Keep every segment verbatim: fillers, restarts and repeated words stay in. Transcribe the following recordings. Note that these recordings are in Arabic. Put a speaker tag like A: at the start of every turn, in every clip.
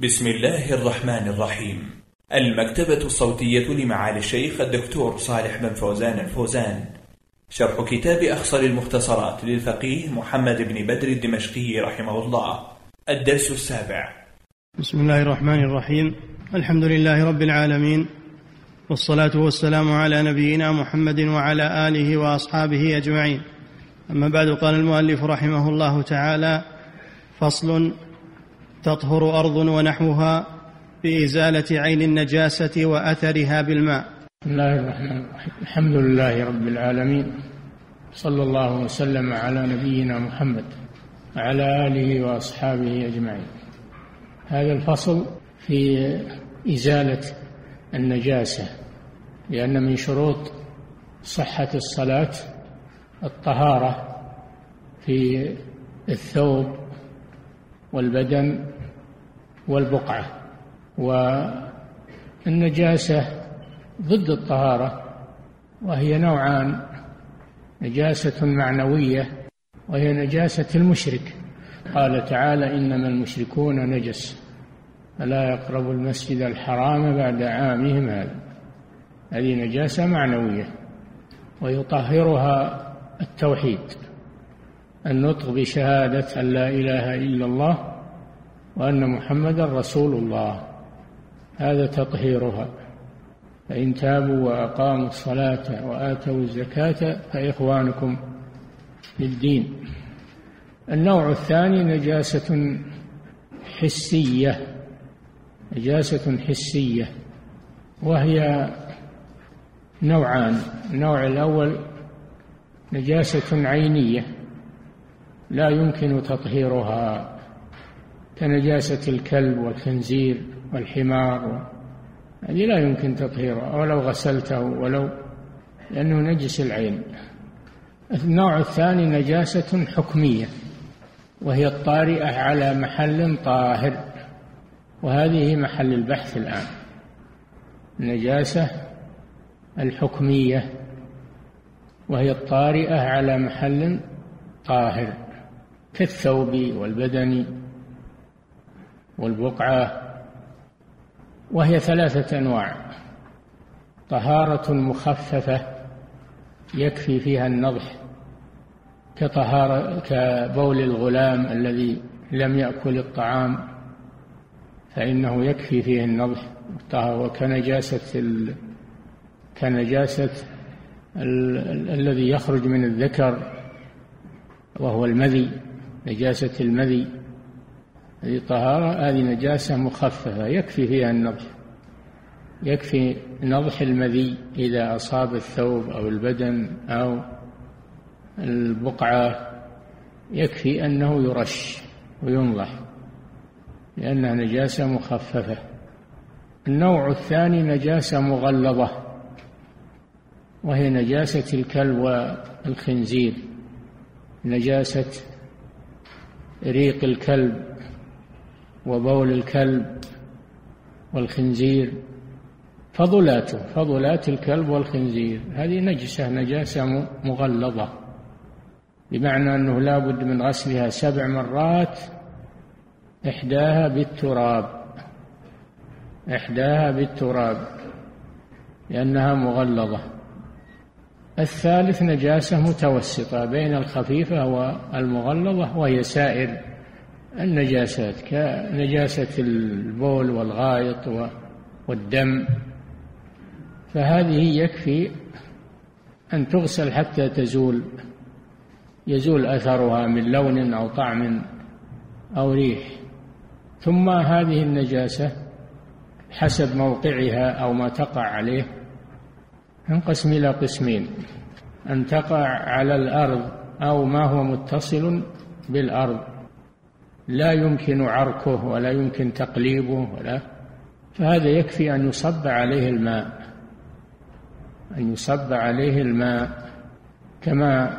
A: بسم الله الرحمن الرحيم. المكتبة الصوتية لمعالي الشيخ الدكتور صالح بن فوزان الفوزان، شرح كتاب أخصر المختصرات للفقيه محمد بن بدر الدمشقي رحمه الله. الدرس السابع.
B: بسم الله الرحمن الرحيم. الحمد لله رب العالمين، والصلاة والسلام على نبينا محمد وعلى آله وأصحابه أجمعين. أما بعد، قال المؤلف رحمه الله تعالى: فصل: تطهر أرض ونحوها بإزالة عين النجاسة وأثرها بالماء.
C: بسم الله الرحمن الرحيم. الحمد لله رب العالمين، صلى الله وسلم على نبينا محمد وعلى آله وأصحابه أجمعين. هذا الفصل في إزالة النجاسة، لأن من شروط صحة الصلاة الطهارة في الثوب والبدن والبقعة، والنجاسة ضد الطهارة، وهي نوعان: نجاسة معنوية وهي نجاسة المشرك. قال تعالى: إنما المشركون نجس فلا يقربوا المسجد الحرام بعد عامهم هذا. هذه نجاسة معنوية، ويطهرها التوحيد، النطق بشهادة أن لا إله إلا الله وأن محمدا رسول الله، هذا تطهيرها. فإن تابوا وأقاموا الصلاة وآتوا الزكاة فإخوانكم في الدين. النوع الثاني نجاسة حسية، نجاسة حسية وهي نوعان: النوع الأول نجاسة عينية لا يمكن تطهيرها، كنجاسة الكلب والخنزير والحمار، هذه لا يمكن تطهيرها ولو غسلته، ولو لأنه نجس العين. النوع الثاني نجاسة حكمية، وهي الطارئة على محل طاهر، وهذه محل البحث الآن. النجاسة الحكمية وهي الطارئة على محل طاهر كالثوب والبدن والبقعة، وهي ثلاثة أنواع: طهارة مخففة يكفي فيها النضح، كطهارة كبول الغلام الذي لم يأكل الطعام فإنه يكفي فيه النضح، وكنجاسة ال... كنجاسة ال... ال... الذي يخرج من الذكر وهو المذي، نجاسة المذي، هذه طهارة، هذه نجاسة مخففة يكفي فيها النضح، يكفي نضح المذي إذا أصاب الثوب أو البدن أو البقعة، يكفي أنه يرش وينضح لأنها نجاسة مخففة. النوع الثاني نجاسة مغلظة، وهي نجاسة الكلب والخنزير، نجاسة ريق الكلب وبول الكلب والخنزير، فضلاته فضلات الكلب والخنزير، هذه نجسة نجاسة مغلظة، بمعنى أنه لا بد من غسلها سبع مرات، إحداها بالتراب إحداها بالتراب لأنها مغلظة. الثالث نجاسة متوسطة بين الخفيفة والمغلظة، وهي سائر النجاسات كنجاسة البول والغائط والدم، فهذه يكفي أن تغسل حتى تزول يزول أثرها من لون أو طعم أو ريح. ثم هذه النجاسة حسب موقعها أو ما تقع عليه تنقسم إلى قسمين: أن تقع على الأرض أو ما هو متصل بالأرض لا يمكن عركه ولا يمكن تقليبه ولا، فهذا يكفي أن يصب عليه الماء أن يصب عليه الماء كما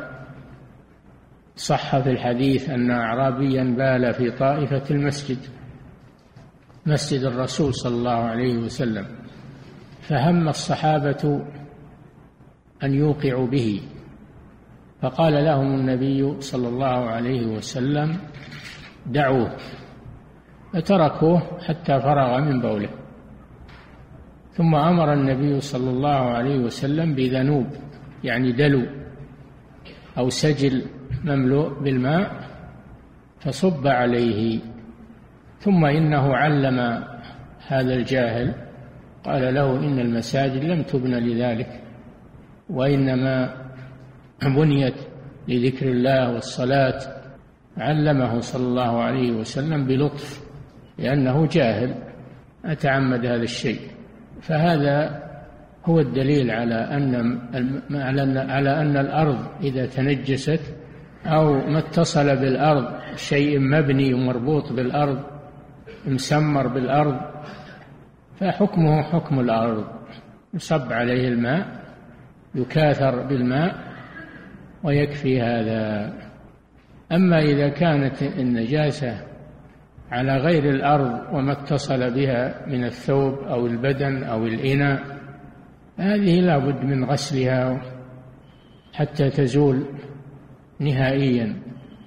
C: صح في الحديث أن أعرابيا بال في طائفة المسجد مسجد الرسول صلى الله عليه وسلم، فهم الصحابة أن يوقعوا به، فقال لهم النبي صلى الله عليه وسلم: دعوه فتركوه حتى فرغ من بوله. ثم أمر النبي صلى الله عليه وسلم بذنوب، يعني دلو أو سجل مملوء بالماء، فصب عليه. ثم إنه علم هذا الجاهل، قال له إن المساجد لم تبنى لذلك، وإنما بنيت لذكر الله والصلاة. علمه صلى الله عليه وسلم بلطف، لأنه جاهل أتعمد هذا الشيء. فهذا هو الدليل على أن على أن الأرض إذا تنجست أو ما اتصل بالأرض شيء مبني ومربوط بالأرض مسمر بالأرض فحكمه حكم الأرض، يصب عليه الماء، يكاثر بالماء ويكفي هذا. أما إذا كانت النجاسة على غير الأرض وما اتصل بها من الثوب أو البدن أو الإناء، هذه لا بد من غسلها حتى تزول نهائيا،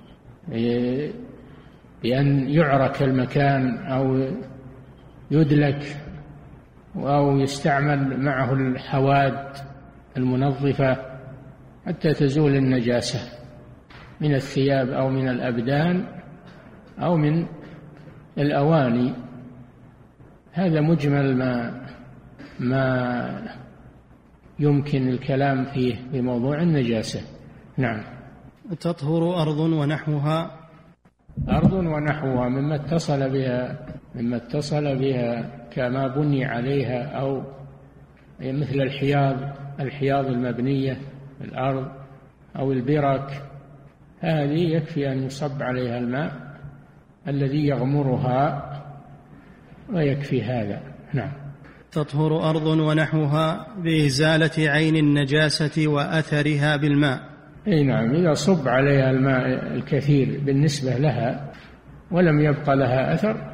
C: بأن يعرك المكان أو يدلك أو يستعمل معه الحواد المنظفة حتى تزول النجاسة من الثياب أو من الأبدان أو من الأواني. هذا مجمل ما ما يمكن الكلام فيه بموضوع النجاسة. نعم.
B: تطهر أرض ونحوها.
C: أرض ونحوها مما اتصل بها مما اتصل بها كما بني عليها، أو مثل الحياض الحياض المبنية في الأرض أو البرك، هذه يكفي أن يصب عليها الماء الذي يغمرها ويكفي هذا. نعم.
B: تطهر أرض ونحوها بإزالة عين النجاسة وأثرها بالماء.
C: أي نعم، إذا صب عليها الماء الكثير بالنسبة لها ولم يبق لها أثر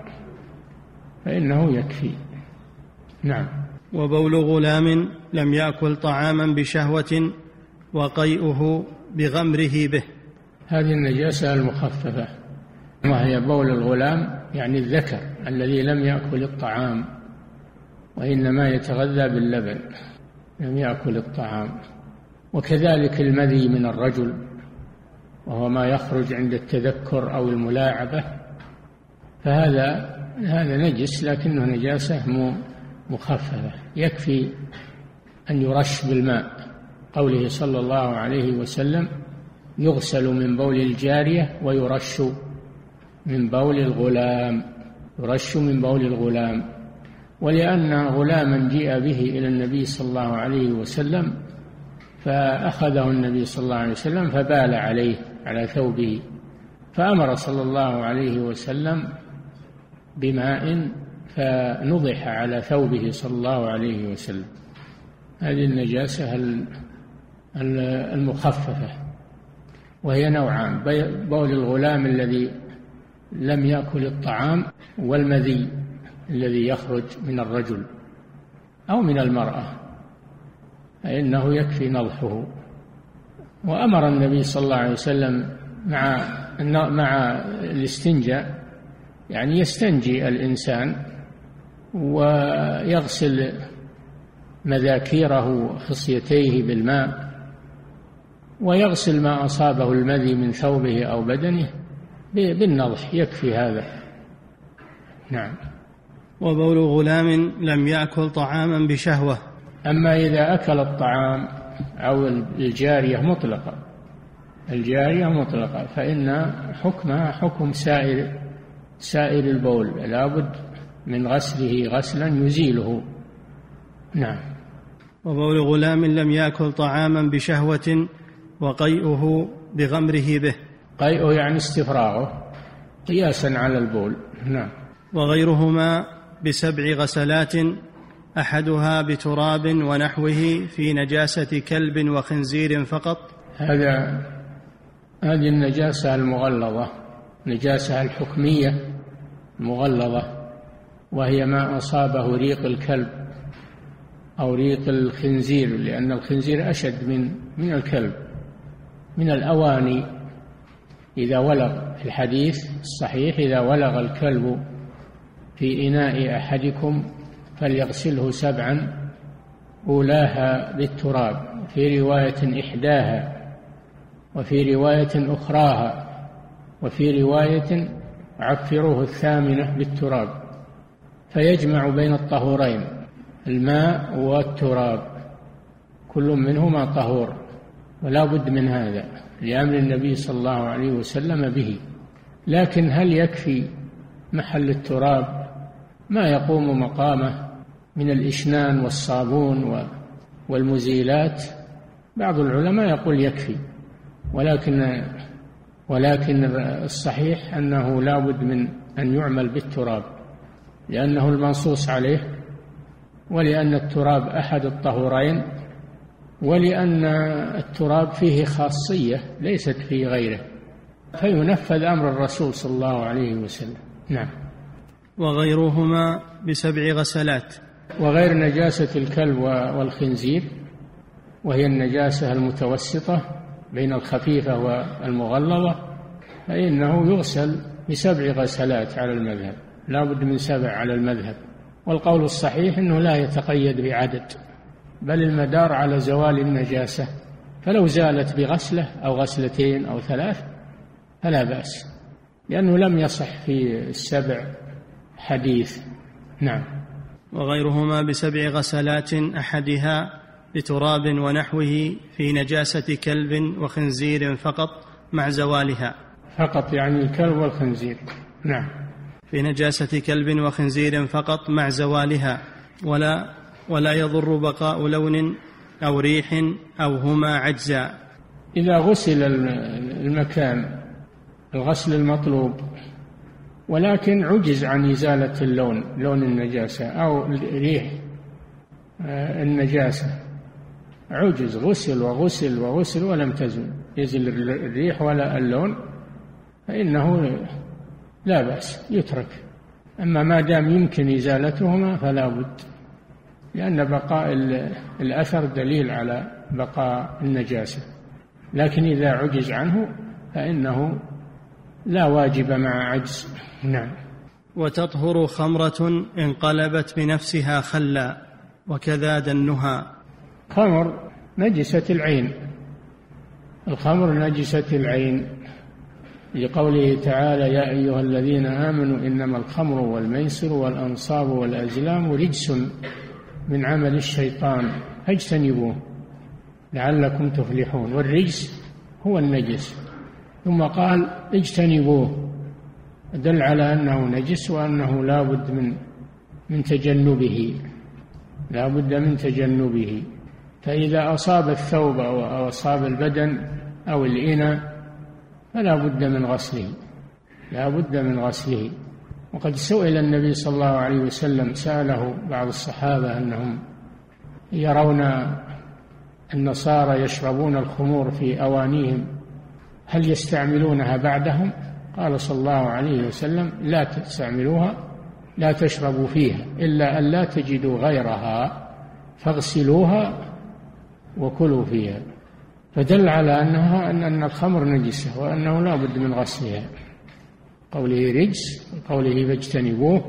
C: فإنه يكفي. نعم.
B: وبول غلام لم يأكل طعاما بشهوة وقيئه بغمره به.
C: هذه النجاسة المخففة، وهي بول الغلام يعني الذكر الذي لم يأكل الطعام وإنما يتغذى باللبن، لم يأكل الطعام. وكذلك المذي من الرجل، وهو ما يخرج عند التذكر أو الملاعبة، فهذا هذا نجس لكنه نجاسة مخففة، يكفي أن يرش بالماء. قوله صلى الله عليه وسلم: يغسل من بول الجارية ويرش من بول الغلام، يرش من بول الغلام. ولأن غلاما جيء به إلى النبي صلى الله عليه وسلم فأخذه النبي صلى الله عليه وسلم فبال عليه على ثوبه، فأمر صلى الله عليه وسلم بماء فنضح على ثوبه صلى الله عليه وسلم. هذه النجاسة المخففة، وهي نوعان: بول الغلام الذي لم يأكل الطعام، والمذي الذي يخرج من الرجل أو من المرأة، فإنه يكفي نضحه. وأمر النبي صلى الله عليه وسلم مع مع الاستنجاء، يعني يستنجي الإنسان ويغسل مذاكيره خصيتيه بالماء، ويغسل ما أصابه المذي من ثوبه أو بدنه بالنضح، يكفي هذا. نعم.
B: وبول غلام لم يأكل طعاما بشهوة.
C: أما إذا أكل الطعام أو الجارية مطلقة الجارية مطلقة فإن حكمها حكم سائر سائر البول، لابد من غسله غسلا يزيله. نعم.
B: وبول غلام لم يأكل طعاما بشهوة وقيئه بغمره به.
C: قيئه يعني استفراغه قياسا على البول. نعم.
B: وغيرهما بسبع غسلات، أحدها بتراب ونحوه في نجاسة كلب وخنزير فقط.
C: هذا هذه النجاسة المغلظة، نجاسة الحكمية المغلظة، وهي ما أصابه ريق الكلب أو ريق الخنزير، لأن الخنزير أشد من من الكلب، من الأواني. إذا ولغ، في الحديث الصحيح: إذا ولغ الكلب في إناء أحدكم فليغسله سبعا أولاها بالتراب، في رواية إحداها، وفي رواية أخراها، وفي رواية عفروه الثامنة بالتراب، فيجمع بين الطهورين الماء والتراب، كل منهما طهور، ولا بد من هذا لأمر النبي صلى الله عليه وسلم به. لكن هل يكفي محل التراب ما يقوم مقامه من الإشنان والصابون والمزيلات؟ بعض العلماء يقول يكفي، ولكن ولكن الصحيح أنه لا بد من أن يعمل بالتراب، لأنه المنصوص عليه، ولأن التراب أحد الطهورين، ولأن التراب فيه خاصية ليست في غيره، فينفذ أمر الرسول صلى الله عليه وسلم. نعم.
B: وغيرهما بسبع غسلات.
C: وغير نجاسة الكلب والخنزير، وهي النجاسة المتوسطة بين الخفيفة والمغلظة، فإنه يغسل بسبع غسلات على المذهب، لا بد من سبع على المذهب. والقول الصحيح أنه لا يتقيد بعدد، بل المدار على زوال النجاسة، فلو زالت بغسلة أو غسلتين أو ثلاث فلا بأس، لأنه لم يصح في السبع حديث. نعم.
B: وغيرهما بسبع غسلات أحدها بتراب ونحوه في نجاسة كلب وخنزير فقط مع زوالها.
C: فقط يعني الكلب والخنزير. نعم.
B: في نجاسة كلب وخنزير فقط مع زوالها، ولا ولا يضر بقاء لون أو ريح أو هما عجزا.
C: إذا غسل المكان الغسل المطلوب ولكن عجز عن إزالة اللون، لون النجاسة أو ريح النجاسة، عجز، غسل وغسل وغسل ولم تزل يزل الريح ولا اللون، فإنه لا بأس يترك. أما ما دام يمكن إزالتهما فلا بد، لأن بقاء الأثر دليل على بقاء النجاسة. لكن إذا عجز عنه فإنه لا واجب مع عجز. نعم.
B: وتطهر خمرة انقلبت بنفسها خلا، وكذا دنها.
C: خمر نجسة العين، الخمر نجسة العين، لقوله تعالى: يا أيها الذين آمنوا إنما الخمر والميسر والأنصاب والأزلام رجس من عمل الشيطان فاجتنبوه لعلكم تفلحون. والرجس هو النجس، ثم قال اجتنبوه، دل على أنه نجس وأنه لا بد من من تجنبه، لا بد من تجنبه. فإذا أصاب الثوب أو أصاب البدن أو الإناء فلا بد من غسله، لا بد من غسله. وقد سئل النبي صلى الله عليه وسلم، سأله بعض الصحابة أنهم يرون النصارى يشربون الخمور في أوانيهم، هل يستعملونها بعدهم؟ قال صلى الله عليه وسلم: لا تستعملوها، لا تشربوا فيها إلا أن لا تجدوا غيرها فاغسلوها وكلوا فيها. فدل على أنها أن الخمر نجسة وأنه لا بد من غسلها. قوله رجس وقوله فاجتنبوه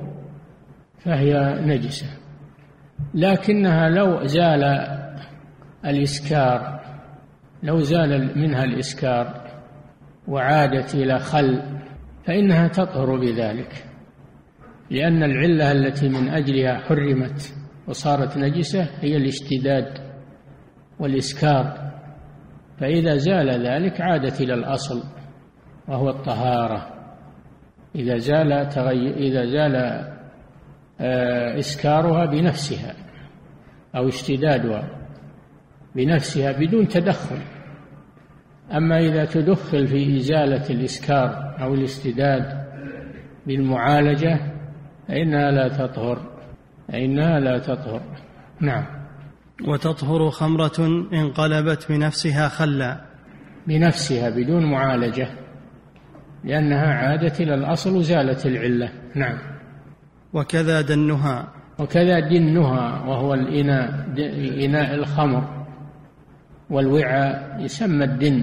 C: فهي نجسة، لكنها لو زال الإسكار، لو زال منها الإسكار وعادت إلى خل فإنها تطهر بذلك، لأن العلة التي من أجلها حرمت وصارت نجسة هي الاشتداد والإسكار، فإذا زال ذلك عادت إلى الأصل وهو الطهارة. إذا زال تغي... إذا زال إسكارها بنفسها أو اشتدادها بنفسها بدون تدخل. أما إذا تدخل في إزالة الإسكار أو الاشتداد بالمعالجة فإنها لا تطهر، فإنها لا تطهر. نعم.
B: وتطهر خمرة انقلبت بنفسها خلا،
C: بنفسها بدون معالجة، لأنها عادت إلى الأصل وزالت العلة. نعم.
B: وكذا دنها،
C: وكذا دنها وهو الإناء، إناء الخمر والوعاء يسمى الدن.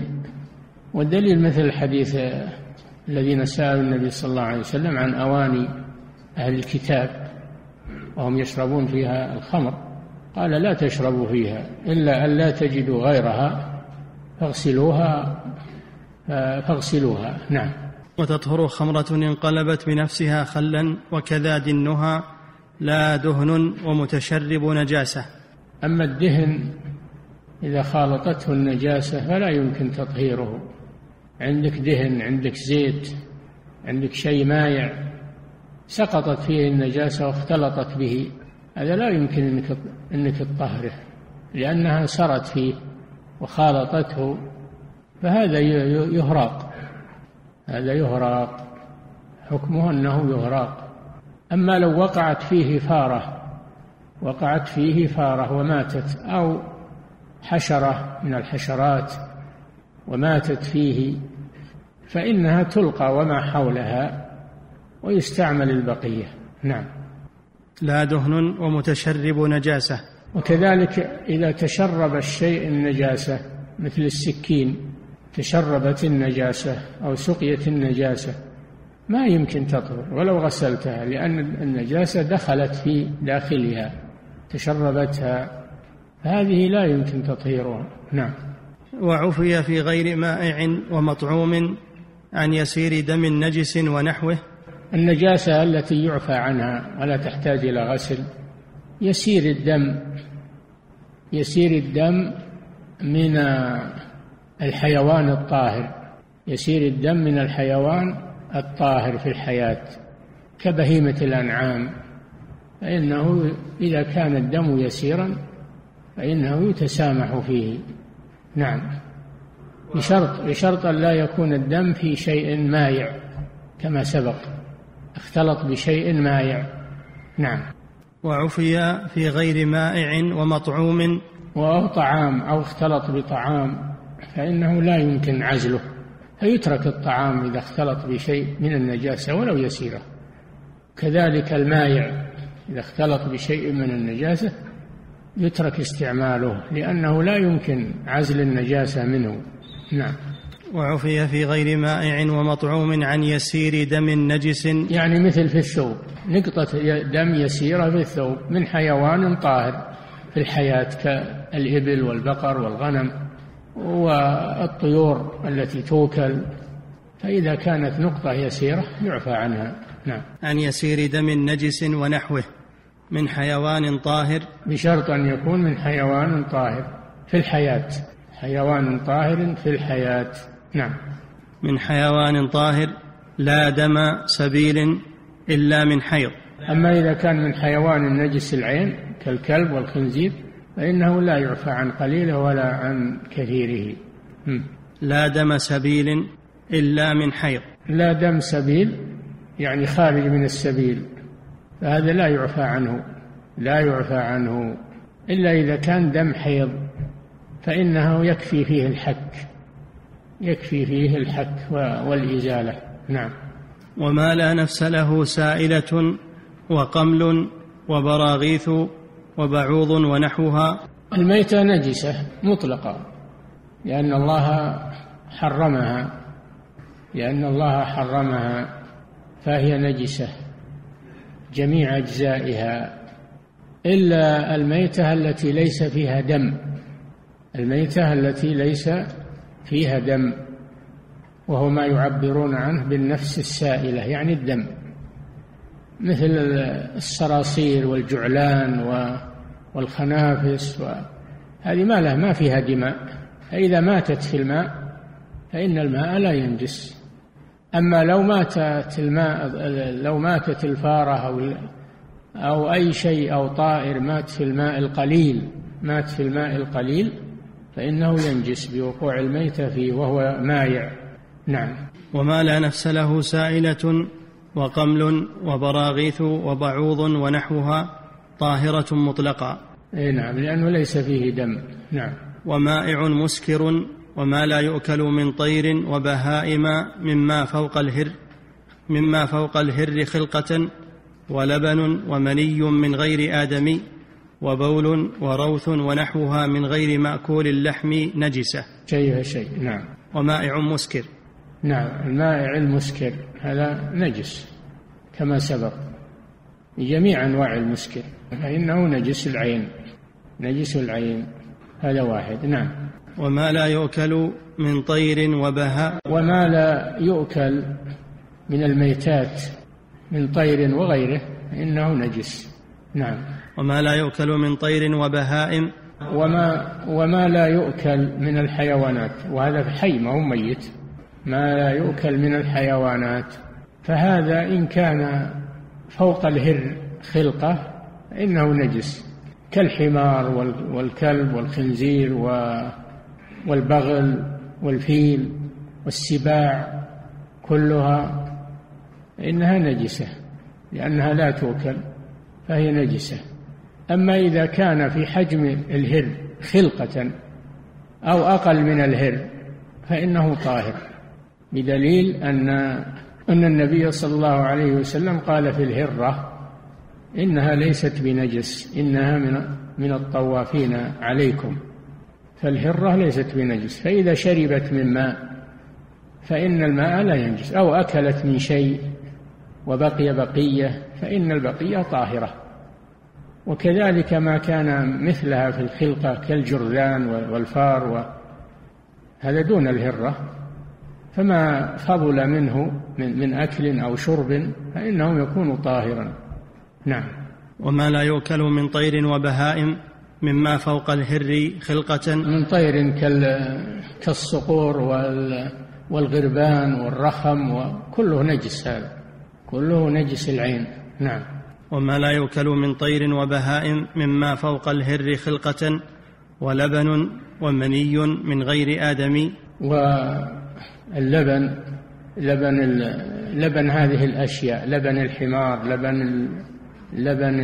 C: والدليل مثل الحديث الذين سألوا النبي صلى الله عليه وسلم عن أواني أهل الكتاب وهم يشربون فيها الخمر، قال لا تشربوا فيها إلا أن لا تجدوا غيرها فاغسلوها فاغسلوها. نعم.
B: وتطهر خمرة انقلبت بنفسها خلا وكذا دنها لا دهن ومتشرب نجاسة.
C: أما الدهن إذا خالطته النجاسة فلا يمكن تطهيره. عندك دهن، عندك زيت، عندك شيء مايع سقطت فيه النجاسة واختلطت به، هذا لا يمكن أنك, أنك تطهره لأنها سرت فيه وخالطته، فهذا يهراق، هذا يهراق، حكمه أنه يهراق. أما لو وقعت فيه فارة وقعت فيه فارة وماتت، أو حشرة من الحشرات وماتت فيه، فإنها تلقى وما حولها ويستعمل البقية. نعم.
B: لا دهن ومتشرب نجاسة.
C: وكذلك إذا تشرب الشيء النجاسة مثل السكين تشربت النجاسة أو سقيت النجاسة ما يمكن تطهر ولو غسلتها، لأن النجاسة دخلت في داخلها تشربتها، هذه لا يمكن تطهيرها. نعم.
B: وعفي في غير مائع ومطعوم عن يسير دم نجس ونحوه.
C: النجاسة التي يعفى عنها ولا تحتاج إلى غسل يسير الدم، يسير الدم من الحيوان الطاهر، يسير الدم من الحيوان الطاهر في الحياة كبهيمة الأنعام، فإنه إذا كان الدم يسيرا فإنه يتسامح فيه. نعم، بشرط بشرط أن لا يكون الدم في شيء مايع كما سبق، اختلط بشيء مايع. نعم.
B: وعفي في غير مائع ومطعوم
C: أو طعام أو اختلط بطعام فإنه لا يمكن عزله، فيترك الطعام إذا اختلط بشيء من النجاسة ولو يسيرة. كذلك المائع إذا اختلط بشيء من النجاسة يترك استعماله لأنه لا يمكن عزل النجاسة منه. نعم.
B: وعفي في غير مائع ومطعوم عن يسير دم نجس،
C: يعني مثل في الثوب، نقطة دم يسيرة في الثوب من حيوان طاهر في الحياة كالإبل والبقر والغنم والطيور التي توكل، فإذا كانت نقطة يسيرة يعفى عنها. نعم.
B: عن يسير دم نجس ونحوه من حيوان طاهر،
C: بشرط أن يكون من حيوان طاهر في الحياة، حيوان طاهر في الحياة. نعم.
B: من حيوان طاهر لا دم سبيل إلا من حيض.
C: أما إذا كان من حيوان نجس العين كالكلب والخنزير فإنه لا يعفى عن قليله ولا عن كثيره.
B: لا دم سبيل إلا من حيض.
C: لا دم سبيل يعني خارج من السبيل، فهذا لا يعفى عنه، لا يعفى عنه إلا إذا كان دم حيض فإنه يكفي فيه الحك، يكفي فيه الحك والإزالة. نعم.
B: وما لا نفس له سائلة وقمل وبراغيث وبعوض ونحوها.
C: الميتة نجسة مطلقة لأن الله حرمها، لأن الله حرمها فهي نجسة جميع أجزائها إلا الميتة التي ليس فيها دم، الميتة التي ليس فيها دم، وهو ما يعبرون عنه بالنفس السائلة يعني الدم، مثل الصراصير والجعلان والخنافس، وهذه ما لها ما فيها دماء، فإذا ماتت في الماء فإن الماء لا ينجس. أما لو ماتت الماء، لو ماتت الفارة أو أو أي شيء أو طائر مات في الماء القليل، مات في الماء القليل فإنه ينجس بوقوع الميتة فيه وهو مائع. نعم.
B: وما لا نفس له سائلة وقمل وبراغيث وبعوض ونحوها طاهرة مطلقة.
C: أي نعم، لأنه ليس فيه دم. نعم.
B: ومائع مسكر وما لا يؤكل من طير وبهائم مما فوق الهر، مما فوق الهر خلقة، ولبن ومني من غير آدمي، وبول وروث ونحوها من غير مأكول اللحم نجسة.
C: شيء شيء. نعم.
B: ومائع مسكر.
C: نعم، المائع المسكر هذا نجس كما سبق، بجميع أنواع المسكر، فإنه نجس العين، نجس العين. هذا واحد. نعم.
B: وما لا يؤكل من طير وبهاء.
C: وما لا يؤكل من الميتات من طير وغيره إنه نجس. نعم.
B: وما لا يؤكل من طير وبهائم.
C: وما, وما لا يؤكل من الحيوانات، وهذا حي ما هو ميت، ما لا يؤكل من الحيوانات، فهذا إن كان فوق الهر خلقة إنه نجس، كالحمار والكلب والخنزير والبغل والفيل والسباع، كلها إنها نجسة لأنها لا تؤكل فهي نجسة. أما إذا كان في حجم الهر خلقة أو أقل من الهر فإنه طاهر، بدليل أن أن النبي صلى الله عليه وسلم قال في الهرة إنها ليست بنجس، إنها من من الطوافين عليكم، فالهرة ليست بنجس. فإذا شربت من ماء فإن الماء لا ينجس، أو أكلت من شيء وبقي بقية فإن البقية طاهرة. وكذلك ما كان مثلها في الخلقة كالجرذان والفار، هذا دون الهرة، فما فضل منه من, من أكل أو شرب فإنه يكون طاهرا. نعم.
B: وما لا يؤكل من طير وبهائم مما فوق الهر خلقة.
C: من طير كالصقور والغربان والرخم وكله نجس، هذا كله نجس العين. نعم.
B: وما لا يؤكل من طير وبهائم مما فوق الهر خلقة ولبن ومني من غير آدمي.
C: واللبن لبن لبن هذه الأشياء، لبن الحمار، لبن لبن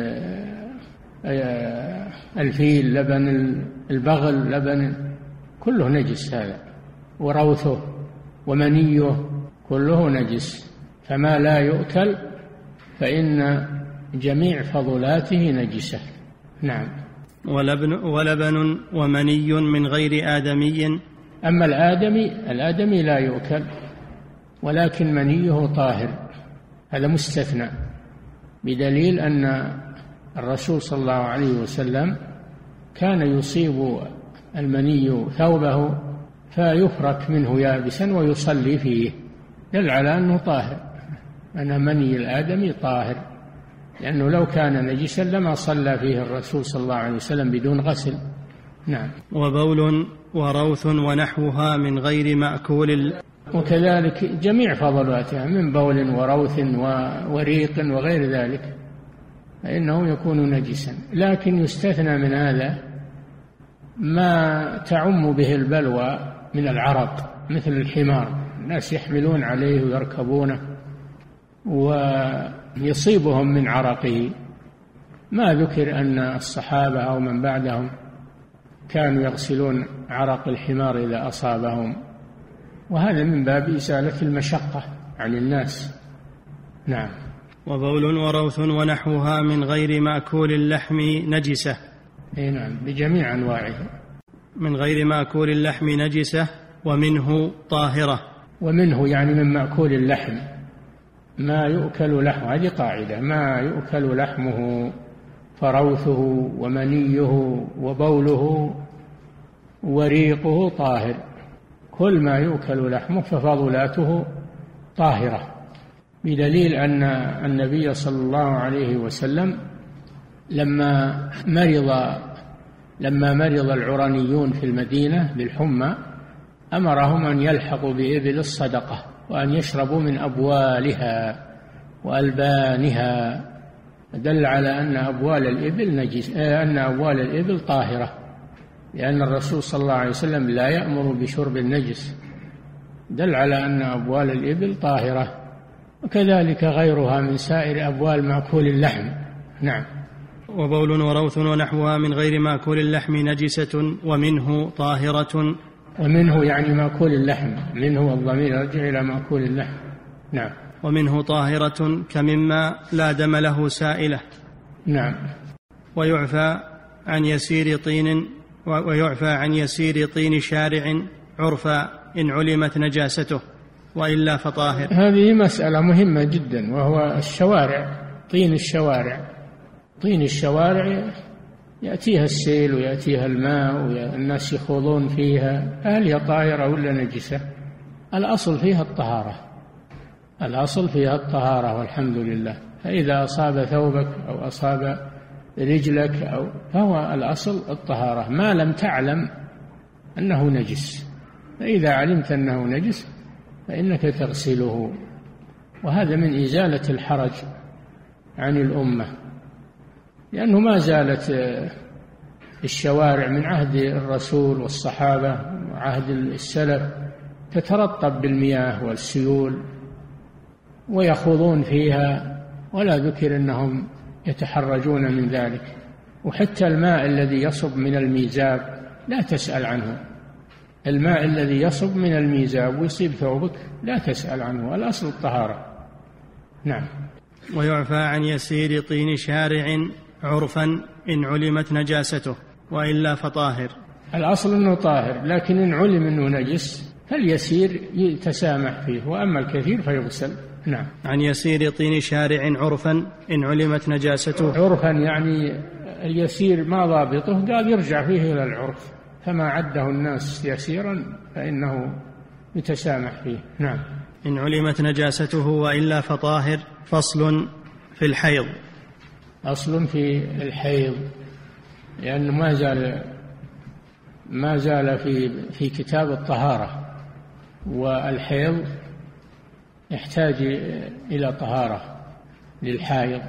C: الفيل، لبن البغل، لبن كله نجس هذا، وروثه ومنيه كله نجس. فما لا يؤكل فإن جميع فضلاته نجسة. نعم.
B: ولبن, ولبن ومني من غير آدمي.
C: أما الآدمي الآدمي لا يؤكل، ولكن منيه طاهر، هذا مستثنى، بدليل أن الرسول صلى الله عليه وسلم كان يصيب المني ثوبه فيفرك منه يابسا ويصلي فيه، دل على أنه طاهر، أن مني الآدمي طاهر، لأنه لو كان نجسا لما صلى فيه الرسول صلى الله عليه وسلم بدون غسل. نعم.
B: وبول وروث ونحوها من غير مأكول.
C: وكذلك جميع فضلاتها من بول وروث وريق وغير ذلك فإنه يكون نجسا، لكن يستثنى من هذا ما تعم به البلوى من العرق، مثل الحمار، الناس يحملون عليه ويركبونه ويصيبهم من عرقه. ما ذكر أن الصحابة أو من بعدهم كانوا يغسلون عرق الحمار إذا أصابهم، وهذا من باب إزالة المشقة عن الناس. نعم.
B: وبول وروث ونحوها من غير مأكول اللحم نجسة.
C: أي نعم، بجميع أنواعه.
B: من غير مأكول اللحم نجسة ومنه طاهرة.
C: ومنه يعني من مأكول اللحم، ما يؤكل لحمه، هذه قاعدة، ما يؤكل لحمه فروثه ومنيه وبوله وريقه طاهر، كل ما يؤكل لحمه ففضلاته طاهرة، بدليل أن النبي صلى الله عليه وسلم لما مرض لما مرض العرانيون في المدينة بالحمى أمرهم أن يلحقوا بإبل الصدقة وأن يشربوا من أبوالها وألبانها، دل على أن أبوال الإبل نجس، أن أبوال الإبل طاهرة، لأن الرسول صلى الله عليه وسلم لا يأمر بشرب النجس، دل على أن أبوال الإبل طاهرة، وكذلك غيرها من سائر أبوال مأكول اللحم. نعم.
B: وبول وروث ونحوها من غير مأكول اللحم نجسة ومنه طاهرة.
C: ومنه يعني مأكول اللحم، منه الضمير يرجع إلى مأكول اللحم. نعم.
B: ومنه طاهرة كمما لا دم له سائلة.
C: نعم.
B: ويعفى عن يسير طين ويعفى عن يسير طين شارع عرفا إن علمت نجاسته، وإلا فطاهر.
C: هذه مسألة مهمة جدا، وهو الشوارع طين الشوارع. طين الشوارع يأتيها السيل ويأتيها الماء والناس يخوضون فيها، هل هي طاهرة ولا نجسة؟ الأصل فيها الطهارة، الأصل فيها الطهارة والحمد لله. فإذا أصاب ثوبك أو أصاب رجلك أو فهو الأصل الطهارة، ما لم تعلم أنه نجس. فإذا علمت أنه نجس فإنك تغسله، وهذا من إزالة الحرج عن الأمة، لأنه ما زالت الشوارع من عهد الرسول والصحابة وعهد السلف تترطب بالمياه والسيول ويخوضون فيها، ولا ذكر أنهم يتحرجون من ذلك. وحتى الماء الذي يصب من الميزاب لا تسأل عنه، الماء الذي يصب من الميزاب ويصيب ثوبك لا تسأل عنه، الأصل الطهارة. نعم.
B: ويعفى عن يسير طين شارع عرفا إن علمت نجاسته، وإلا فطاهر.
C: الأصل أنه طاهر، لكن إن علم أنه نجس فاليسير يتسامح فيه، وأما الكثير فيغسل. نعم.
B: عن يسير طين شارع عرفا إن علمت نجاسته.
C: عرفا يعني اليسير ما ضابطه، قال يرجع فيه إلى العرف، فما عده الناس يسيرا فإنه يتسامح فيه. نعم.
B: إن علمت نجاسته وإلا فطاهر. فصل في الحيض.
C: أصل في الحيض، لأنه ما زال ما زال في في كتاب الطهارة، والحيض يحتاج إلى طهارة للحائض.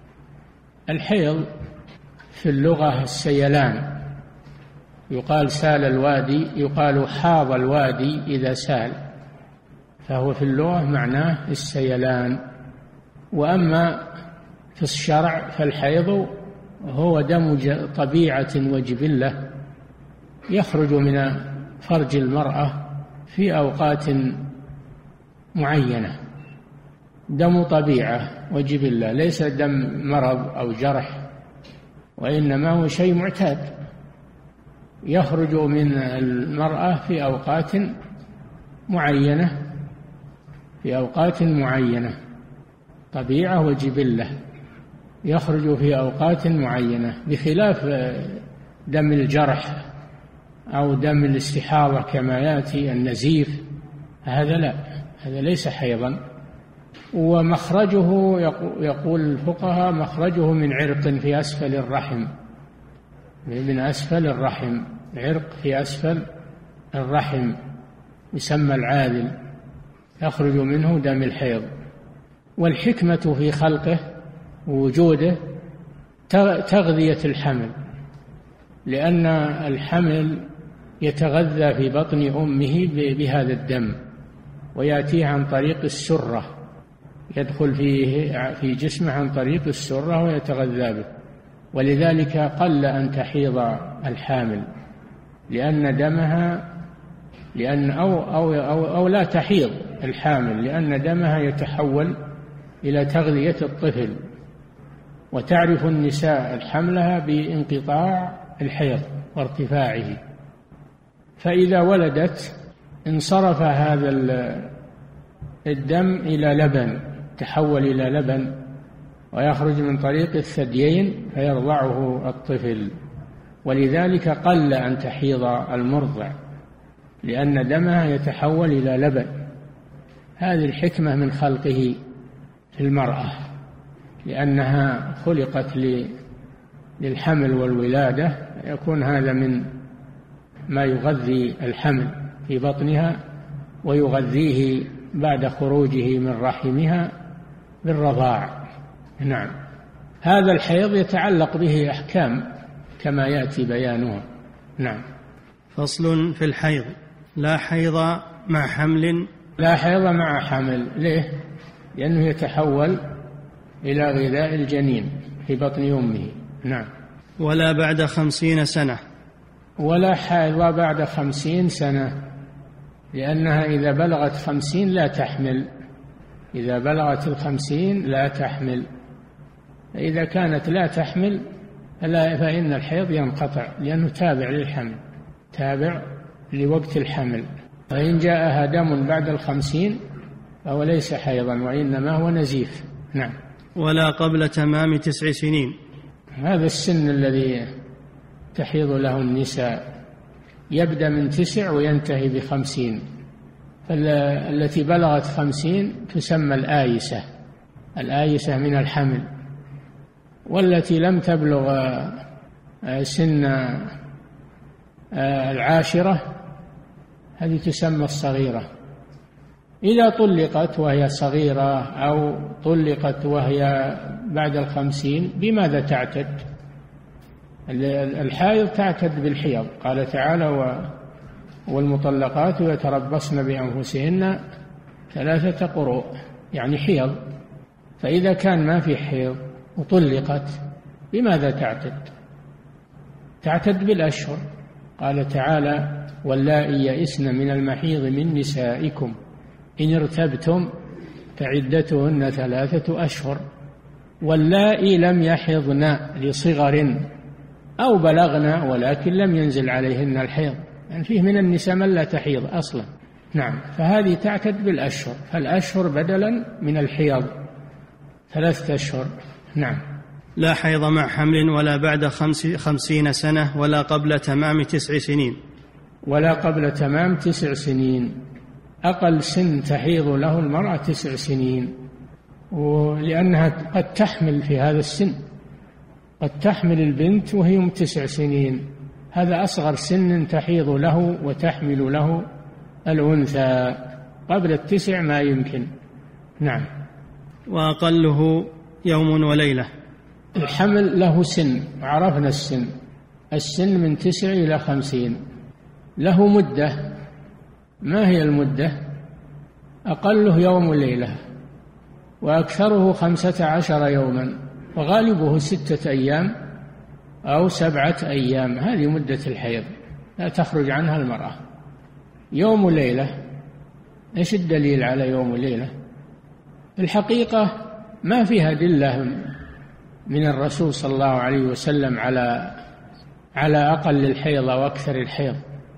C: الحيض في اللغة السيلان، يقال سال الوادي، يقال حاض الوادي إذا سال، فهو في اللغة معناه السيلان. وأما في الشرع فالحيض هو دم طبيعة وجبلة يخرج من فرج المرأة في أوقات معينة، دم طبيعة وجبلة، ليس دم مرض أو جرح، وإنما هو شيء معتاد يخرج من المرأة في أوقات معينة، في أوقات معينة، طبيعة وجبلة يخرج في أوقات معينة، بخلاف دم الجرح أو دم الاستحاضة كما يأتي النزيف، هذا لا، هذا ليس حيضا. ومخرجه يقول الفقهاء مخرجه من عرق في أسفل الرحم، من أسفل الرحم، عرق في أسفل الرحم يسمى العاذل، يخرج منه دم الحيض. والحكمة في خلقه ووجوده تغذية الحمل، لأن الحمل يتغذى في بطن أمه بهذا الدم، ويأتيه عن طريق السرة، يدخل فيه في جسمه عن طريق السرة ويتغذى به. ولذلك قل أن تحيض الحامل، لأن دمها لأن أو, أو, أو, أو لا تحيض الحامل لأن دمها يتحول إلى تغذية الطفل. وتعرف النساء الحملها بانقطاع الحيض وارتفاعه، فإذا ولدت انصرف هذا الدم إلى لبن، تحول إلى لبن ويخرج من طريق الثديين فيرضعه الطفل. ولذلك قل أن تحيض المرضع، لأن دمها يتحول إلى لبن. هذه الحكمة من خلقه في المرأة، لأنها خلقت للحمل والولادة، يكون هذا من ما يغذي الحمل في بطنها ويغذيه بعد خروجه من رحمها بالرضاع. نعم. هذا الحيض يتعلق به أحكام كما يأتي بيانها. نعم.
B: فصل في الحيض. لا حيض مع حمل.
C: لا حيض مع حمل. ليه؟ لأنه يتحول إلى غذاء الجنين في بطن أمه. نعم.
B: ولا بعد خمسين سنة.
C: ولا حيض بعد خمسين سنة، لأنها إذا بلغت خمسين لا تحمل، إذا بلغت الخمسين لا تحمل. فإذا كانت لا تحمل فإن الحيض ينقطع، لأنه تابع للحمل، تابع لوقت الحمل. فإن جاءها دم بعد الخمسين فهو ليس حيضا، وإنما هو نزيف. نعم.
B: ولا قبل تمام تسع سنين.
C: هذا السن الذي تحيض له النساء يبدأ من تسع وينتهي بخمسين، فالتي بلغت خمسين تسمى الآيسة، الآيسة من الحمل، والتي لم تبلغ سن العاشرة هذه تسمى الصغيرة. إذا طلقت وهي صغيرة أو طلقت وهي بعد الخمسين بماذا تعتد؟ الحائض تعتد بالحيض، قال تعالى: والمطلقات يتربصن بأنفسهن ثلاثة قروء، يعني حيض. فإذا كان ما في حيض وطلقت بماذا تعتد؟ تعتد بالأشهر. قال تعالى: واللائي يئسن من المحيض من نسائكم إن ارتبتم فعدتهن ثلاثة أشهر واللائي لم يحضن لصغر أو بلغن ولكن لم ينزل عليهن الحيض، يعني فيه من النساء من لا تحيض أصلا. نعم، فهذه تعتد بالأشهر، فالأشهر بدلا من الحيض ثلاثة أشهر. نعم.
B: لا حيض مع حمل ولا بعد خمس خمسين سنة ولا قبل تمام تسع سنين.
C: ولا قبل تمام تسع سنين، أقل سن تحيض له المرأة تسع سنين، ولأنها قد تحمل في هذا السن، قد تحمل البنت وهي تسع سنين، هذا أصغر سن تحيض له وتحمل له الأنثى. قبل التسع ما يمكن. نعم.
B: وأقله يوم وليلة.
C: الحمل له سن، عرفنا السن، السن من تسع إلى خمسين، له مدة. ما هي المدة؟ أقله يوم وليلة وأكثره خمسة عشر يوما، وغالبه ستة أيام أو سبعة أيام، هذه مدة الحيض لا تخرج عنها المرأة. يوم وليلة، إيش الدليل على يوم وليلة؟ الحقيقة ما فيها دلة من الرسول صلى الله عليه وسلم على على أقل الحيض أو أكثر الحيض،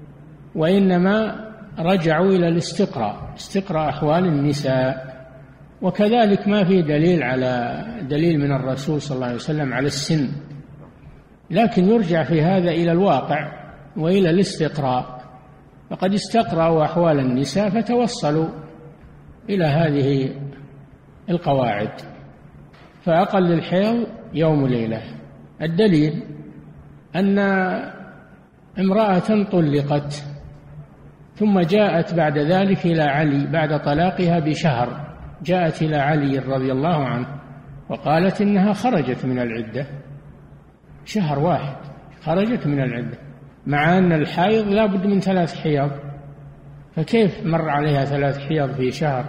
C: وإنما رجعوا إلى الاستقراء، استقراء أحوال النساء. وكذلك ما في دليل على دليل من الرسول صلى الله عليه وسلم على السن، لكن يرجع في هذا إلى الواقع وإلى الاستقراء، فقد استقرأوا أحوال النساء فتوصلوا إلى هذه القواعد. فأقل الحيض يوم ليلة. الدليل أن امرأة طلقت ثم جاءت بعد ذلك إلى علي بعد طلاقها بشهر، جاءت إلى علي رضي الله عنه وقالت إنها خرجت من العدة، شهر واحد خرجت من العدة، مع أن الحائض لا بد من ثلاث حيض، فكيف مر عليها ثلاث حيض في شهر؟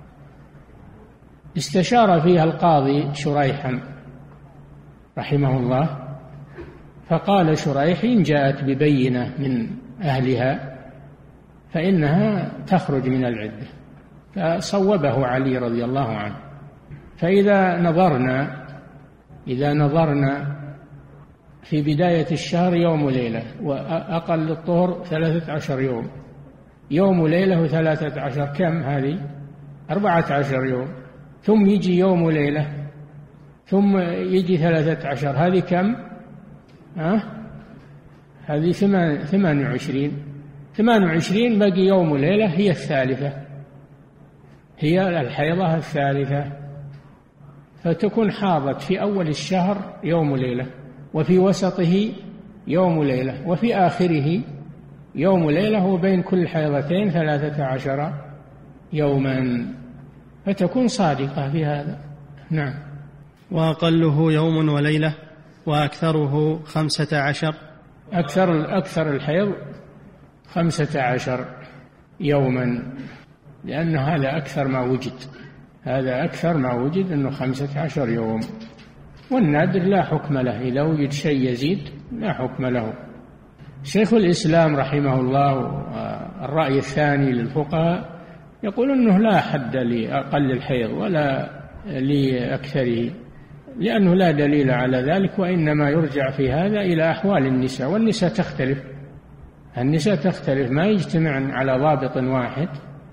C: استشار فيها القاضي شريحا رحمه الله، فقال شريح: إن جاءت ببينة من أهلها فإنها تخرج من العدة. فصوبه علي رضي الله عنه. فإذا نظرنا إذا نظرنا في بداية الشهر يوم وليلة، وأقل الطهر ثلاثة عشر يوم، يوم وليلة وثلاثة عشر، كم هذه؟ أربعة عشر يوم، ثم يجي يوم وليلة، ثم يجي ثلاثة عشر، هذه كم؟ ها؟ هذه ثمان وعشرين، ثمان وعشرين باقي يوم وليلة هي الثالثة، هي الحيضة الثالثة، فتكون حاضت في أول الشهر يوم وليلة، وفي وسطه يوم وليلة، وفي آخره يوم وليلة، وبين كل حيضتين ثلاثة عشر يوما، فتكون صادقة في هذا. نعم.
B: وأقله يوم وليلة وأكثره خمسة عشر.
C: أكثر أكثر الحيض خمسة عشر يوما، لأن هذا أكثر ما وجد، هذا أكثر ما وجد أنه خمسة عشر يوم، والنادر لا حكم له، إذا وجد شيء يزيد لا حكم له. شيخ الإسلام رحمه الله الرأي الثاني للفقهاء يقول أنه لا حد لأقل الحيض ولا لأكثره، لأنه لا دليل على ذلك، وإنما يرجع في هذا إلى أحوال النساء، والنساء تختلف، النساء تختلف، ما يجتمعن على ضابط واحد،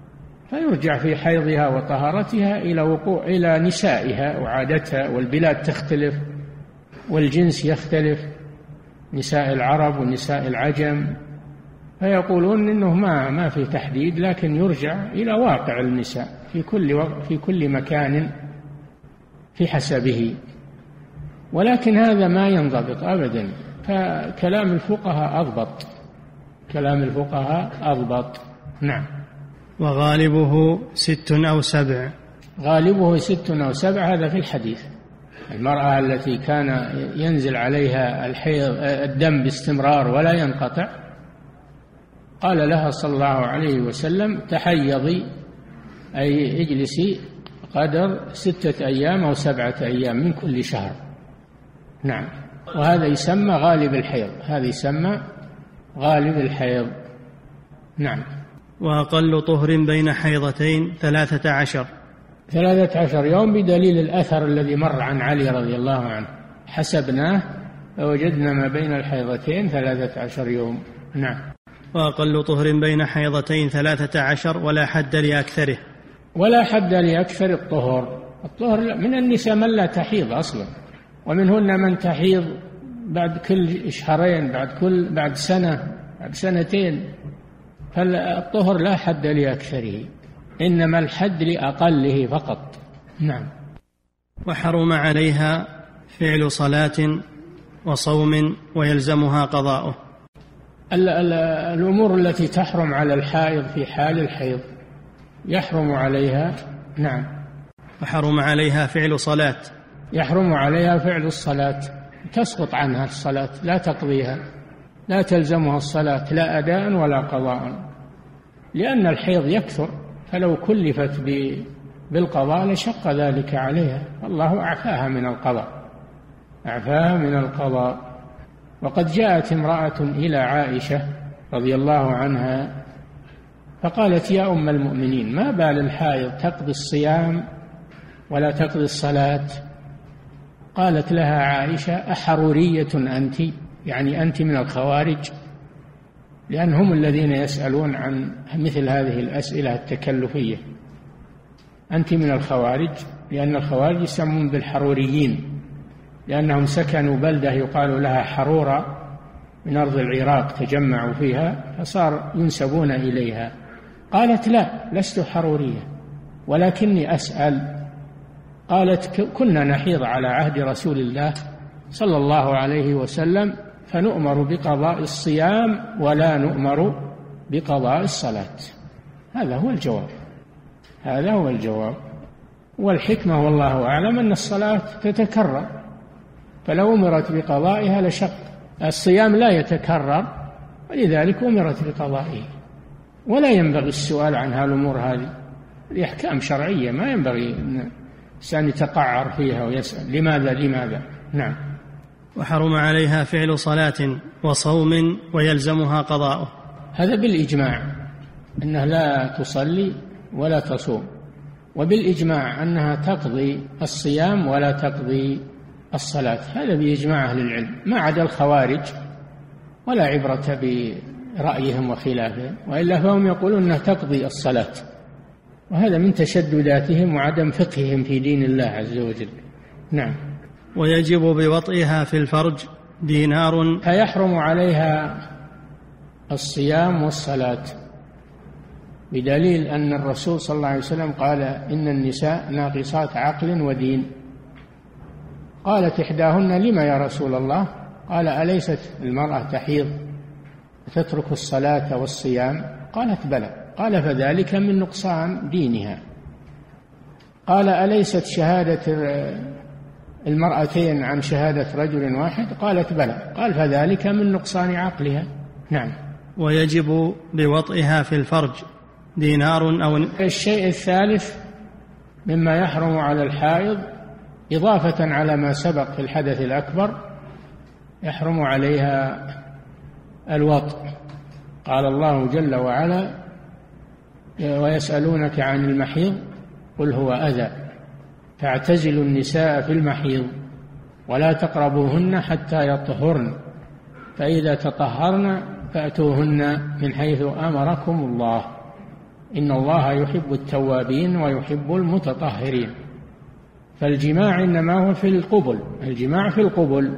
C: فيرجع في حيضها وطهارتها إلى وقوع إلى نسائها وعادتها، والبلاد تختلف والجنس يختلف، نساء العرب ونساء العجم، فيقولون إنه ما ما في تحديد، لكن يرجع إلى واقع النساء في كل وقت في كل مكان في حسبه. ولكن هذا ما ينضبط أبدا، فكلام الفقهاء أضبط، كلام الفقهاء أضبط. نعم.
B: وغالبه ست أو سبع.
C: غالبه ست أو سبع، هذا في الحديث. المرأة التي كان ينزل عليها الحيض الدم باستمرار ولا ينقطع، قال لها صلى الله عليه وسلم: تحيضي، أي اجلسي قدر ستة أيام أو سبعة أيام من كل شهر. نعم. وهذا يسمى غالب الحيض، هذا يسمى غالب الحيض. نعم.
B: وأقل طهر بين حيضتين ثلاثة عشر.
C: ثلاثة عشر يوم، بدليل الأثر الذي مر عن علي رضي الله عنه، حسبناه فوجدنا ما بين الحيضتين ثلاثة عشر يوم. نعم.
B: وأقل طهر بين حيضتين ثلاثة عشر، ولا حد لأكثره.
C: ولا حد لأكثر الطهر. الطهر من النساء من لا تحيض أصلا، ومنهن من تحيض بعد كل شهرين، بعد كل بعد سنة، بعد سنتين. فالطهر لا حد لأكثره، إنما الحد لأقله فقط. نعم.
B: وحرم عليها فعل صلاة وصوم ويلزمها قضاؤه.
C: الأمور التي تحرم على الحائض في حال الحيض يحرم عليها. نعم.
B: وحرم عليها فعل صلاة.
C: يحرم عليها فعل الصلاة، تسقط عنها الصلاة، لا تقضيها، لا تلزمها الصلاة لا أداء ولا قضاء، لأن الحيض يكثر، فلو كلفت بالقضاء لشق ذلك عليها. الله أعفاها من القضاء، أعفاها من القضاء. وقد جاءت امرأة إلى عائشة رضي الله عنها فقالت: يا أم المؤمنين، ما بال الحائض تقضي الصيام ولا تقضي الصلاة؟ قالت لها عائشة: أحرورية أنت؟ يعني أنت من الخوارج؟ لأن هم الذين يسألون عن مثل هذه الأسئلة التكلفية. أنت من الخوارج، لأن الخوارج يسمون بالحروريين، لأنهم سكنوا بلدة يقال لها حرورة من أرض العراق، تجمعوا فيها فصار ينسبون إليها. قالت: لا، لست حرورية، ولكني أسأل. قالت: كنا نحيض على عهد رسول الله صلى الله عليه وسلم، فنؤمر بقضاء الصيام ولا نؤمر بقضاء الصلاة. هذا هو الجواب، هذا هو الجواب. والحكمة والله أعلم أن الصلاة تتكرر، فلو أمرت بقضائها لشق. الصيام لا يتكرر، ولذلك أمرت بقضائه. ولا ينبغي السؤال عن هالأمور هذه، الأحكام شرعية، ما ينبغي أن الإنسان يتقعر فيها ويسأل لماذا لماذا. نعم.
B: وحرم عليها فعل صلاة وصوم ويلزمها قضاؤه.
C: هذا بالإجماع أنها لا تصلي ولا تصوم، وبالإجماع أنها تقضي الصيام ولا تقضي الصلاة، هذا بإجماع أهل العلم، ما عدا الخوارج ولا عبرة برأيهم وخلافهم، وإلا فهم يقولون أنها تقضي الصلاة، وهذا من تشدداتهم وعدم فقههم في دين الله عز وجل. نعم.
B: ويجب بوطئها في الفرج دينار.
C: فيحرم عليها الصيام والصلاة بدليل أن الرسول صلى الله عليه وسلم قال: إن النساء ناقصات عقل ودين. قالت إحداهن: لما يا رسول الله؟ قال: أليست المرأة تحيض تترك الصلاة والصيام؟ قالت: بلى. قال: فذلك من نقصان دينها. قال: أليست شهادة المرأتين عن شهادة رجل واحد؟ قالت: بلى. قال: فذلك من نقصان عقلها. نعم.
B: ويجب بوطئها في الفرج دينار أو.
C: الشيء الثالث مما يحرم على الحائض إضافة على ما سبق في الحدث الأكبر، يحرم عليها الوطء. قال الله جل وعلا: ويسألونك عن المحيض قل هو أذى فاعتزلوا النساء في المحيض ولا تقربوهن حتى يطهرن فإذا تطهرن فأتوهن من حيث أمركم الله. إن الله يحب التوابين ويحب المتطهرين. فالجماع إنما هو في القبل، الجماع في القبل،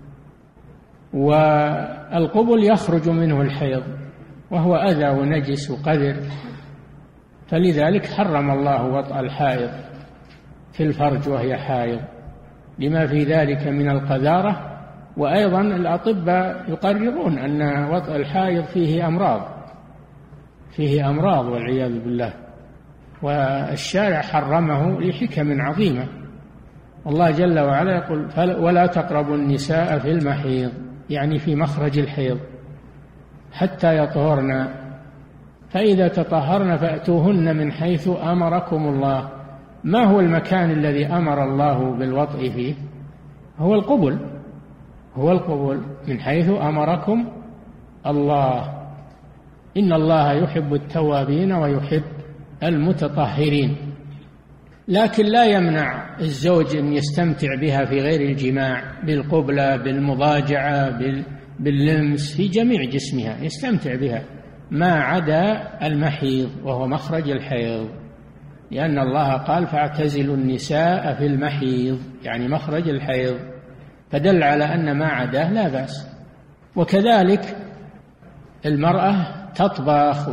C: والقبل يخرج منه الحيض وهو أذى ونجس وقذر، فلذلك حرم الله وطأ الحائض في الفرج وهي حائض لما في ذلك من القذارة. وأيضا الأطباء يقررون أن وطأ الحائض فيه أمراض فيه أمراض والعياذ بالله، والشارع حرمه لحكم عظيمة. الله جل وعلا يقول ولا تقربوا النساء في المحيض، يعني في مخرج الحيض، حتى يطهرن، فإذا تطهرن فأتوهن من حيث أمركم الله. ما هو المكان الذي أمر الله بالوطء فيه؟ هو القبل، هو القبل من حيث أمركم الله. إن الله يحب التوابين ويحب المتطهرين. لكن لا يمنع الزوج أن يستمتع بها في غير الجماع، بالقبلة، بالمضاجعة، باللمس في جميع جسمها يستمتع بها، ما عدا المحيض وهو مخرج الحيض، لأن الله قال فاعتزلوا النساء في المحيض، يعني مخرج الحيض، فدل على أن ما عداه لا بأس. وكذلك المرأة تطبخ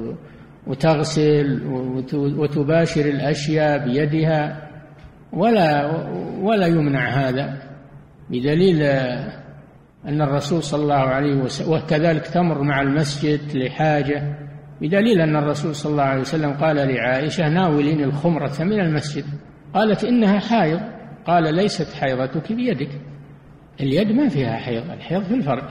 C: وتغسل وتباشر الأشياء بيدها، ولا ولا يمنع هذا، بدليل أن الرسول صلى الله عليه وسلم، وكذلك تمر مع المسجد لحاجة، بدليل أن الرسول صلى الله عليه وسلم قال لعائشة ناولين الخمرة من المسجد، قالت إنها حائض، قال ليست حيضتك بيدك، اليد ما فيها حيض، الحيض في الفرج.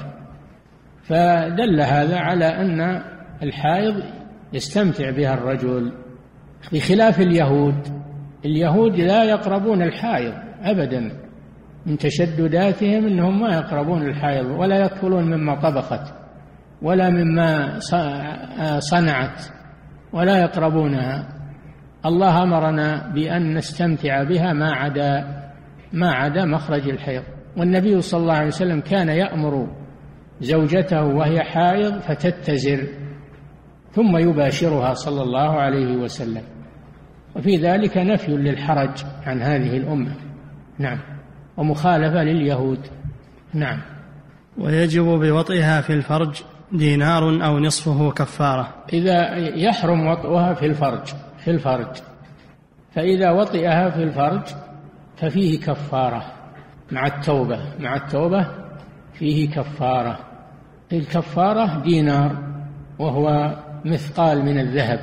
C: فدل هذا على أن الحائض يستمتع بها الرجل، بخلاف اليهود. اليهود لا يقربون الحائض أبدا، من تشدداتهم أنهم ما يقربون الحائض، ولا يأكلون مما طبخت ولا مما صنعت، ولا يقربونها. الله أمرنا بأن نستمتع بها ما عدا ما عدا مخرج الحيض. والنبي صلى الله عليه وسلم كان يأمر زوجته وهي حائض فتتزر ثم يباشرها صلى الله عليه وسلم، وفي ذلك نفي للحرج عن هذه الأمة. نعم. ومخالفة لليهود. نعم.
B: ويجب بوطئها في الفرج دينار أو نصفه كفارة.
C: إذا يحرم وطئها في الفرج في الفرج فإذا وطئها في الفرج ففيه كفارة مع التوبة مع التوبة فيه كفارة. الكفارة دينار، وهو مثقال من الذهب،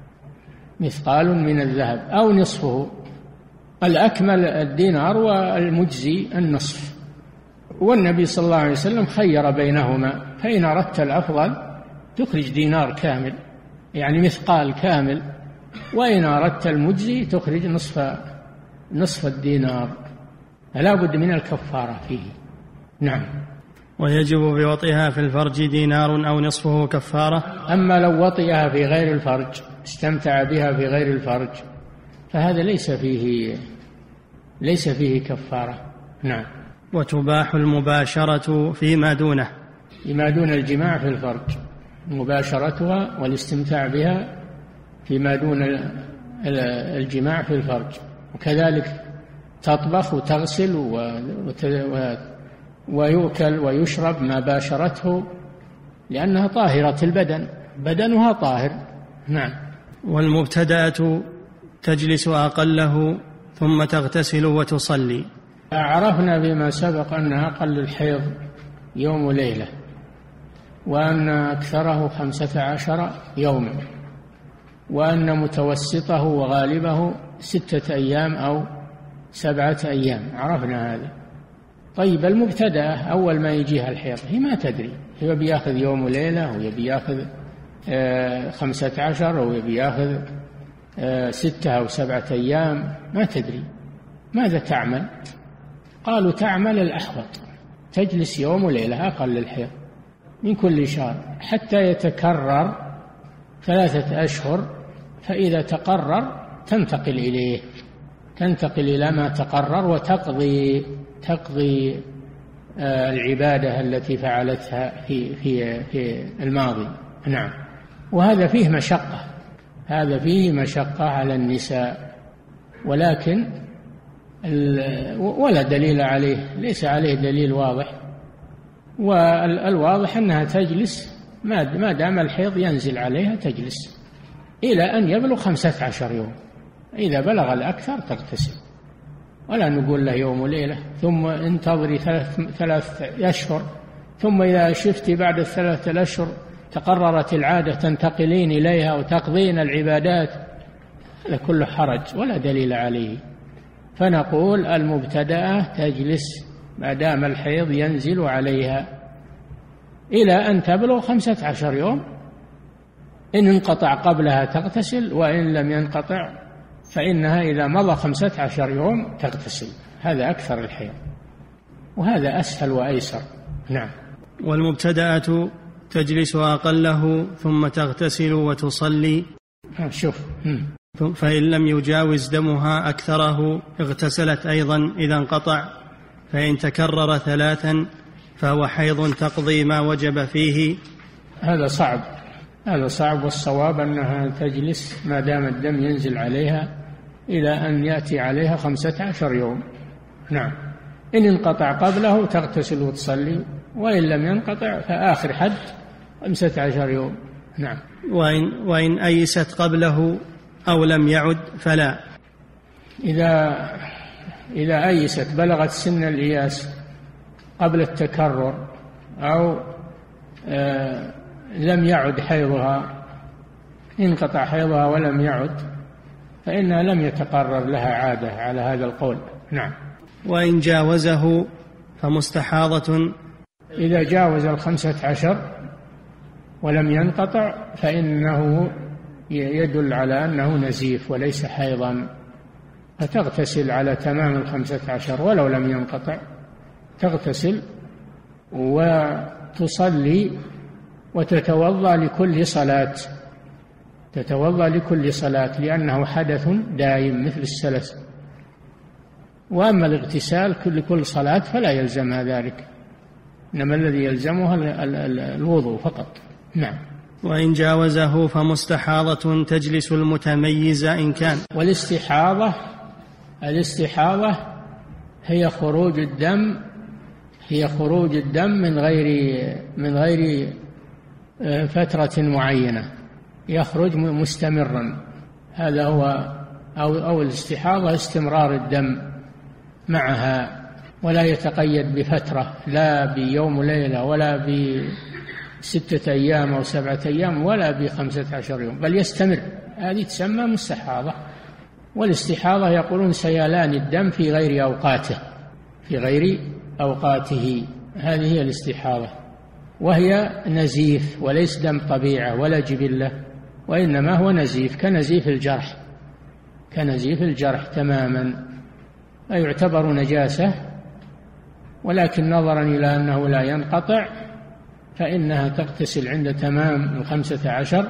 C: مثقال من الذهب أو نصفه، الأكمل الدينار والمجزي النصف. والنبي صلى الله عليه وسلم خير بينهما، فإن أردت الأفضل تخرج دينار كامل يعني مثقال كامل، وإن أردت المجزي تخرج نصف نصف الدينار، فلا بد من الكفارة فيه. نعم.
B: ويجب بوطئها في الفرج دينار أو نصفه كفارة.
C: أما لو وطئها في غير الفرج، استمتع بها في غير الفرج، فهذا ليس فيه ليس فيه كفارة. نعم.
B: وتباح المباشرة فيما دونه،
C: فيما دون الجماع في الفرج، مباشرتها والاستمتاع بها فيما دون الجماع في الفرج. وكذلك تطبخ وتغسل ويؤكل ويشرب ما باشرته، لأنها طاهرة البدن، بدنها طاهر. نعم.
B: والمبتدأة تجلس أقله ثم تغتسل وتصلي.
C: عرفنا بما سبق أن أقل الحيض يوم وليلة، وأن أكثره خمسة عشر يوما، وأن متوسطه وغالبه ستة أيام أو سبعة أيام، عرفنا هذا. طيب المبتدأة أول ما يجيها الحيض هي ما تدري، هي بياخذ يوم وليلة، وهي بياخذ آه خمسة عشر، وهي بياخذ آه ستة أو سبعة أيام، ما تدري ماذا تعمل. قالوا تعمل الأحوط، تجلس يوم وليلة أقل الحيض من كل شهر حتى يتكرر ثلاثة أشهر، فإذا تقرر تنتقل إليه تنتقل إلى ما تقرر وتقضي تقضي آه العبادة التي فعلتها في في في الماضي. نعم. وهذا فيه مشقة، هذا فيه مشقة على النساء، ولكن ولا دليل عليه، ليس عليه دليل واضح، والواضح أنها تجلس ما دام الحيض ينزل عليها تجلس إلى أن يبلغ خمسة عشر يوم. إذا بلغ الأكثر تغتسل، ولا نقول له يوم وليلة ثم انتظري ثلاث, ثلاث أشهر، ثم إذا شفت بعد الثلاثة الأشهر تقررت العادة تنتقلين إليها وتقضين العبادات، هذا كله حرج ولا دليل عليه. فنقول المبتدأة تجلس ما دام الحيض ينزل عليها إلى أن تبلغ خمسة عشر يوم، إن انقطع قبلها تغتسل، وإن لم ينقطع فإنها إذا مضى خمسة عشر يوم تغتسل. هذا أكثر الحيض، وهذا أسهل وأيسر. نعم.
B: والمبتدأة تجلس أقله ثم تغتسل وتصلي.
C: شوف،
B: فإن لم يجاوز دمها أكثره اغتسلت أيضا إذا انقطع، فإن تكرر ثلاثا فهو حيض تقضي ما وجب فيه.
C: هذا صعب، هذا صعب، والصواب أنها تجلس ما دام الدم ينزل عليها إلى أن يأتي عليها خمسة عشر يوم. نعم. إن انقطع قبله تغتسل وتصلي، وإن لم ينقطع فآخر حد خمسة عشر يوم. نعم.
B: وإن, وإن أيست قبله أو لم يعد فلا.
C: إذا إذا أيست بلغت سن الإياس قبل التكرر أو آه لم يعد حيضها، انقطع حيضها ولم يعد، فإنها لم يتقرر لها عادة على هذا القول. نعم.
B: وإن جاوزه فمستحاضة.
C: إذا جاوز الخمسة عشر ولم ينقطع فإنه يدل على أنه نزيف وليس حيضا، فتغتسل على تمام الخمسة عشر ولو لم ينقطع، تغتسل وتصلي وتتوضأ لكل صلاة، تتوضأ لكل صلاة لأنه حدث دائم مثل السلس. وأما الاغتسال لكل صلاة فلا يلزمها ذلك، إنما الذي يلزمها الوضوء فقط. نعم.
B: وإن جاوزه فمستحاضة تجلس المتميزة إن كان.
C: والاستحاضة، الاستحاضة هي خروج الدم، هي خروج الدم من غير من غير فترة معينة، يخرج مستمرا. هذا هو أو أو الاستحاضة استمرار الدم معها، ولا يتقيد بفترة، لا بيوم وليلة ولا بستة أيام أو سبعة أيام ولا بخمسة عشر يوم، بل يستمر. هذه تسمى مستحاضة. والاستحاضة يقولون سيلان الدم في غير أوقاته، في غير أوقاته، هذه هي الاستحاضة، وهي نزيف وليس دم طبيعة ولا جبلة، وإنما هو نزيف كنزيف الجرح، كنزيف الجرح تماما، يعتبر نجاسة، ولكن نظرا إلى أنه لا ينقطع فإنها تغتسل عند تمام الخمسة عشر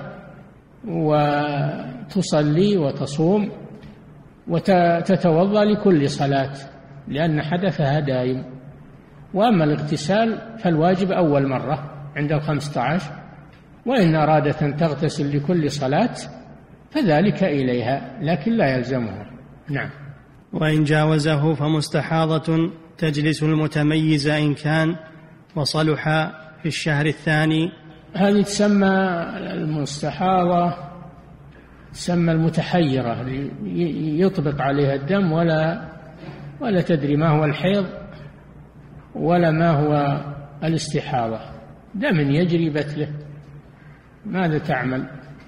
C: وتصلي وتصوم وتتوضأ لكل صلاة لأن حدثها دائم. وأما الاغتسال فالواجب أول مرة عند الخمسة عشر، وإن أرادت أن تغتسل لكل صلاة فذلك إليها، لكن لا يلزمها. نعم.
B: وإن جاوزه فمستحاضة تجلس المتميزة إن كان وصلح في الشهر الثاني.
C: هذه تسمى المستحاضة، تسمى المتحيرة، يطبق عليها الدم ولا ولا تدري ما هو الحيض ولا ما هو الاستحاضة، دم يجري بتله، ماذا تعمل؟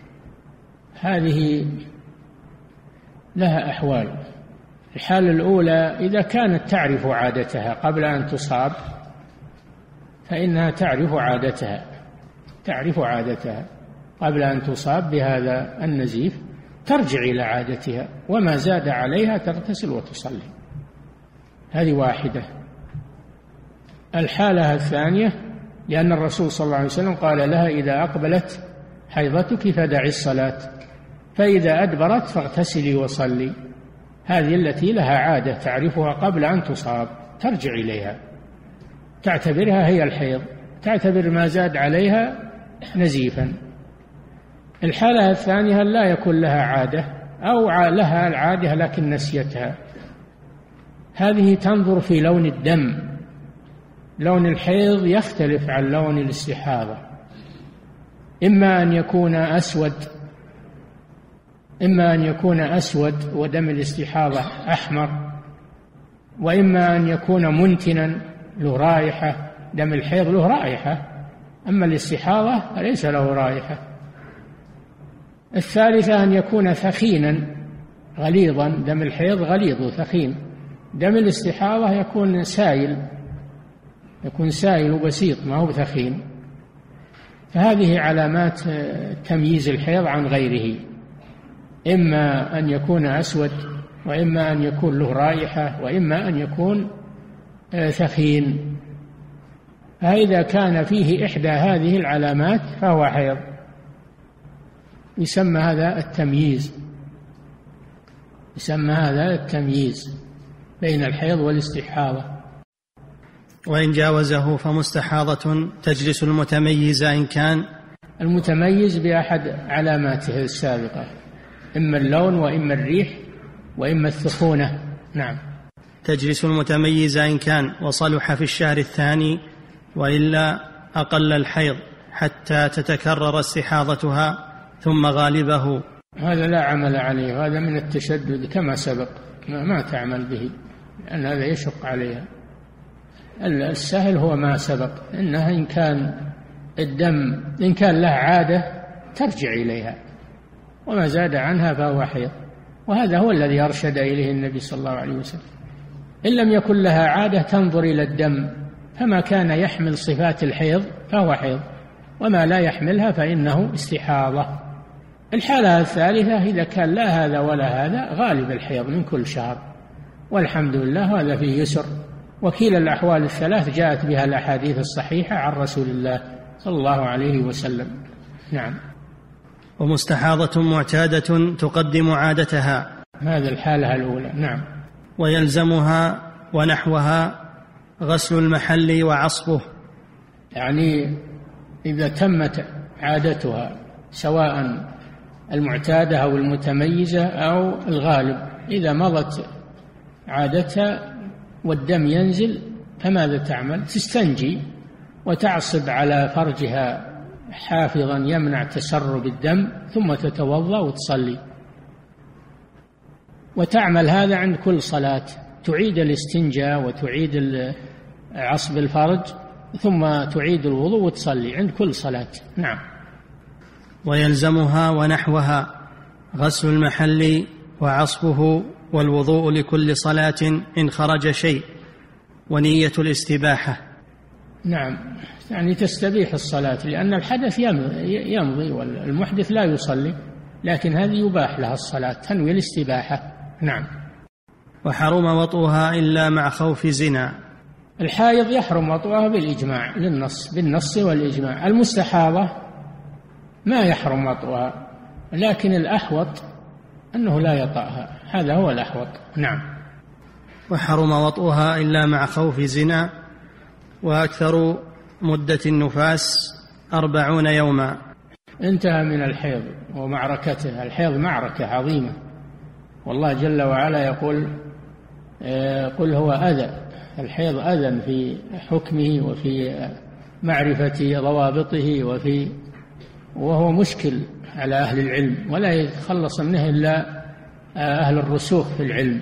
C: هذه لها أحوال. الحالة الأولى إذا كانت تعرف عادتها قبل أن تصاب فإنها تعرف عادتها، تعرف عادتها قبل أن تصاب بهذا النزيف، ترجع إلى عادتها، وما زاد عليها تغتسل وتصلي. هذه واحدة. الحالة الثانية لأن الرسول صلى الله عليه وسلم قال لها إذا أقبلت حيضتك فدعي الصلاة، فإذا أدبرت فاغتسلي وصلي. هذه التي لها عادة تعرفها قبل أن تصاب، ترجع إليها، تعتبرها هي الحيض، تعتبر ما زاد عليها نزيفا. الحالة الثانية لا يكون لها عادة أو لها العادة لكن نسيتها، هذه تنظر في لون الدم. لون الحيض يختلف عن لون الاستحاضة، إما أن يكون أسود إما أن يكون أسود ودم الاستحاضة أحمر، وإما أن يكون منتنا له رائحة. دم الحيض له رائحة، أما الاستحاضة ليس له رائحة. الثالثة أن يكون ثخينا غليظا، دم الحيض غليظ وثخين، دم الاستحاضة يكون سائل يكون سائل وبسيط ما هو ثخين. فهذه علامات تمييز الحيض عن غيره، إما أن يكون أسود، وإما أن يكون له رائحة، وإما أن يكون ثخين. فإذا كان فيه إحدى هذه العلامات فهو حيض، يسمى هذا التمييز يسمى هذا التمييز بين الحيض والاستحاضة.
B: وإن جاوزه فمستحاضة تجلس المتميزة إن كان
C: المتميز بأحد علاماته السابقة، إما اللون وإما الريح وإما الثخونة. نعم.
B: تجلس المتميزة إن كان وصلح في الشهر الثاني، وإلا أقل الحيض حتى تتكرر استحاضتها ثم غالبه.
C: هذا لا عمل عليه، هذا من التشدد كما سبق، ما تعمل به لأن هذا يشق عليها. السهل هو ما سبق، إنها إن كان الدم إن كان له عادة ترجع إليها، وما زاد عنها فهو حيض، وهذا هو الذي أرشد إليه النبي صلى الله عليه وسلم. إن لم يكن لها عادة تنظر إلى الدم، فما كان يحمل صفات الحيض فهو حيض، وما لا يحملها فإنه استحاضة. الحالة الثالثة إذا كان لا هذا ولا هذا، غالب الحيض من كل شهر، والحمد لله هذا فيه يسر. وكيل الأحوال الثلاث جاءت بها الأحاديث الصحيحة عن رسول الله صلى الله عليه وسلم. نعم.
B: ومستحاضة معتادة تقدم عادتها،
C: هذا الحالة الأولى. نعم.
B: ويلزمها ونحوها غسل المحل وعصبه،
C: يعني إذا تمت عادتها سواء المعتادة أو المتميزة أو الغالب، إذا مضت عادتها والدم ينزل فماذا تعمل؟ تستنجي وتعصب على فرجها حافظا يمنع تسرب الدم، ثم تتوضأ وتصلي. وتعمل هذا عند كل صلاة، تعيد الاستنجاء وتعيد عصب الفرج، ثم تعيد الوضوء وتصلي عند كل صلاة. نعم.
B: ويلزمها ونحوها غسل المحل وعصبه والوضوء لكل صلاة إن خرج شيء، ونية الاستباحة.
C: نعم، يعني تستبيح الصلاة، لأن الحدث يمضي والمحدث لا يصلي، لكن هذه يباح لها الصلاة، تنوي الاستباحة. نعم.
B: وحرم وطئها إلا مع خوف زنا.
C: الحائض يحرم وطئها بالإجماع، للنص بالنص والإجماع. المستحاضة ما يحرم وطئها، لكن الأحوط أنه لا يطأها، هذا هو الأحوط. نعم.
B: وحرم وطئها إلا مع خوف زنا. وأكثر مدة النفاس أربعون يوما.
C: انتهى من الحيض ومعركته. الحيض معركة عظيمة، والله جل وعلا يقول قل هو أذى. الحيض أذى في حكمه وفي معرفة ضوابطه وفي وهو مشكل على أهل العلم، ولا يتخلص منه إلا أهل الرسوخ في العلم.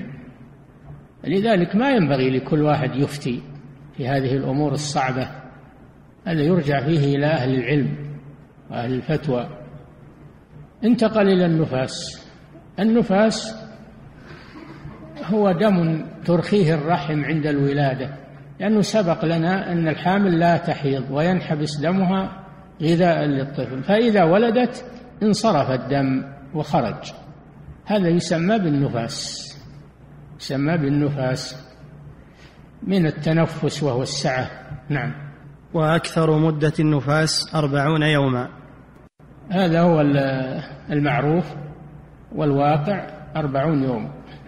C: لذلك ما ينبغي لكل واحد يفتي في هذه الأمور الصعبة، هذا يرجع فيه إلى أهل العلم وأهل الفتوى. انتقل إلى النفاس. النفاس هو دم ترخيه الرحم عند الولادة، لأنه سبق لنا أن الحامل لا تحيض وينحبس دمها غذاء للطفل، فإذا ولدت انصرف الدم وخرج، هذا يسمى بالنفاس يسمى بالنفاس من التنفس وهو السعة. نعم.
B: وأكثر مدة النفاس أربعون يوما.
C: هذا هو المعروف والواقع، أربعون يوم،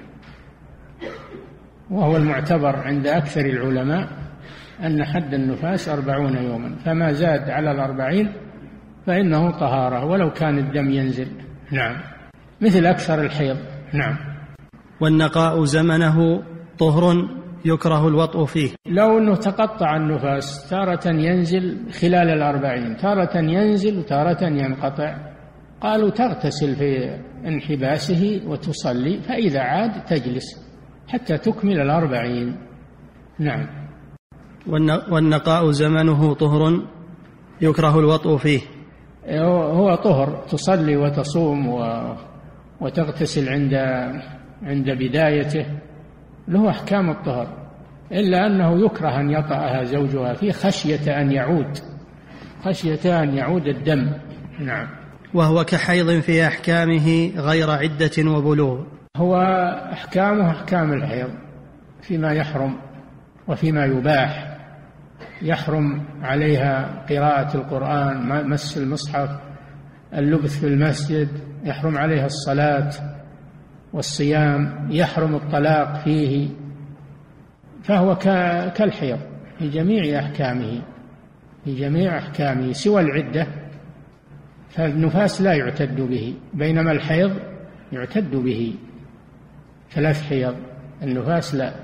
C: وهو المعتبر عند أكثر العلماء أن حد النفاس أربعون يوما، فما زاد على الأربعين فإنه طهارة ولو كان الدم ينزل. نعم، مثل أكثر الحيض. نعم.
B: والنقاء زمنه طهر يكره الوطء فيه.
C: لو أنه تقطع النفاس، تارة ينزل خلال الأربعين، تارة ينزل وتارة ينقطع، قالوا تغتسل في انحباسه وتصلي، فإذا عاد تجلس حتى تكمل الأربعين. نعم.
B: والنقاء زمنه طهر يكره الوطء فيه.
C: هو طهر، تصلي وتصوم وتغتسل عند عند بدايته، له أحكام الطهر، إلا أنه يكره أن يطأها زوجها فيه خشية أن يعود خشية أن يعود الدم. نعم.
B: وهو كحيض في أحكامه غير عدة وبلوغ.
C: هو أحكامه أحكام الحيض فيما يحرم وفيما يباح. يحرم عليها قراءة القرآن، مس المصحف، اللبث في المسجد، يحرم عليها الصلاة والصيام، يحرم الطلاق فيه، فهو كالحيض في جميع أحكامه في جميع أحكامه سوى العدة، فالنفاس لا يعتد به، بينما الحيض يعتد به ثلاث حيض، النفاس لا،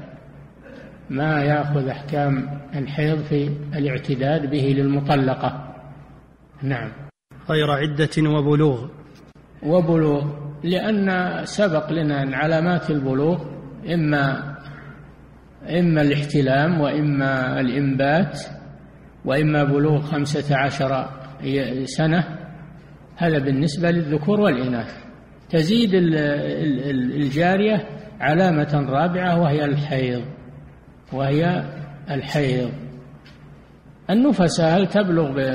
C: ما يأخذ أحكام الحيض في الاعتداد به للمطلقة. نعم.
B: غير عدة وبلوغ.
C: وبلوغ لأن سبق لنا أن علامات البلوغ إما إما الاحتلام وإما الإنبات وإما بلوغ خمسة عشر سنة، هذا بالنسبة للذكور والإناث. تزيد الجارية علامة رابعة وهي الحيض وهي الحيض. النفساء هل تبلغ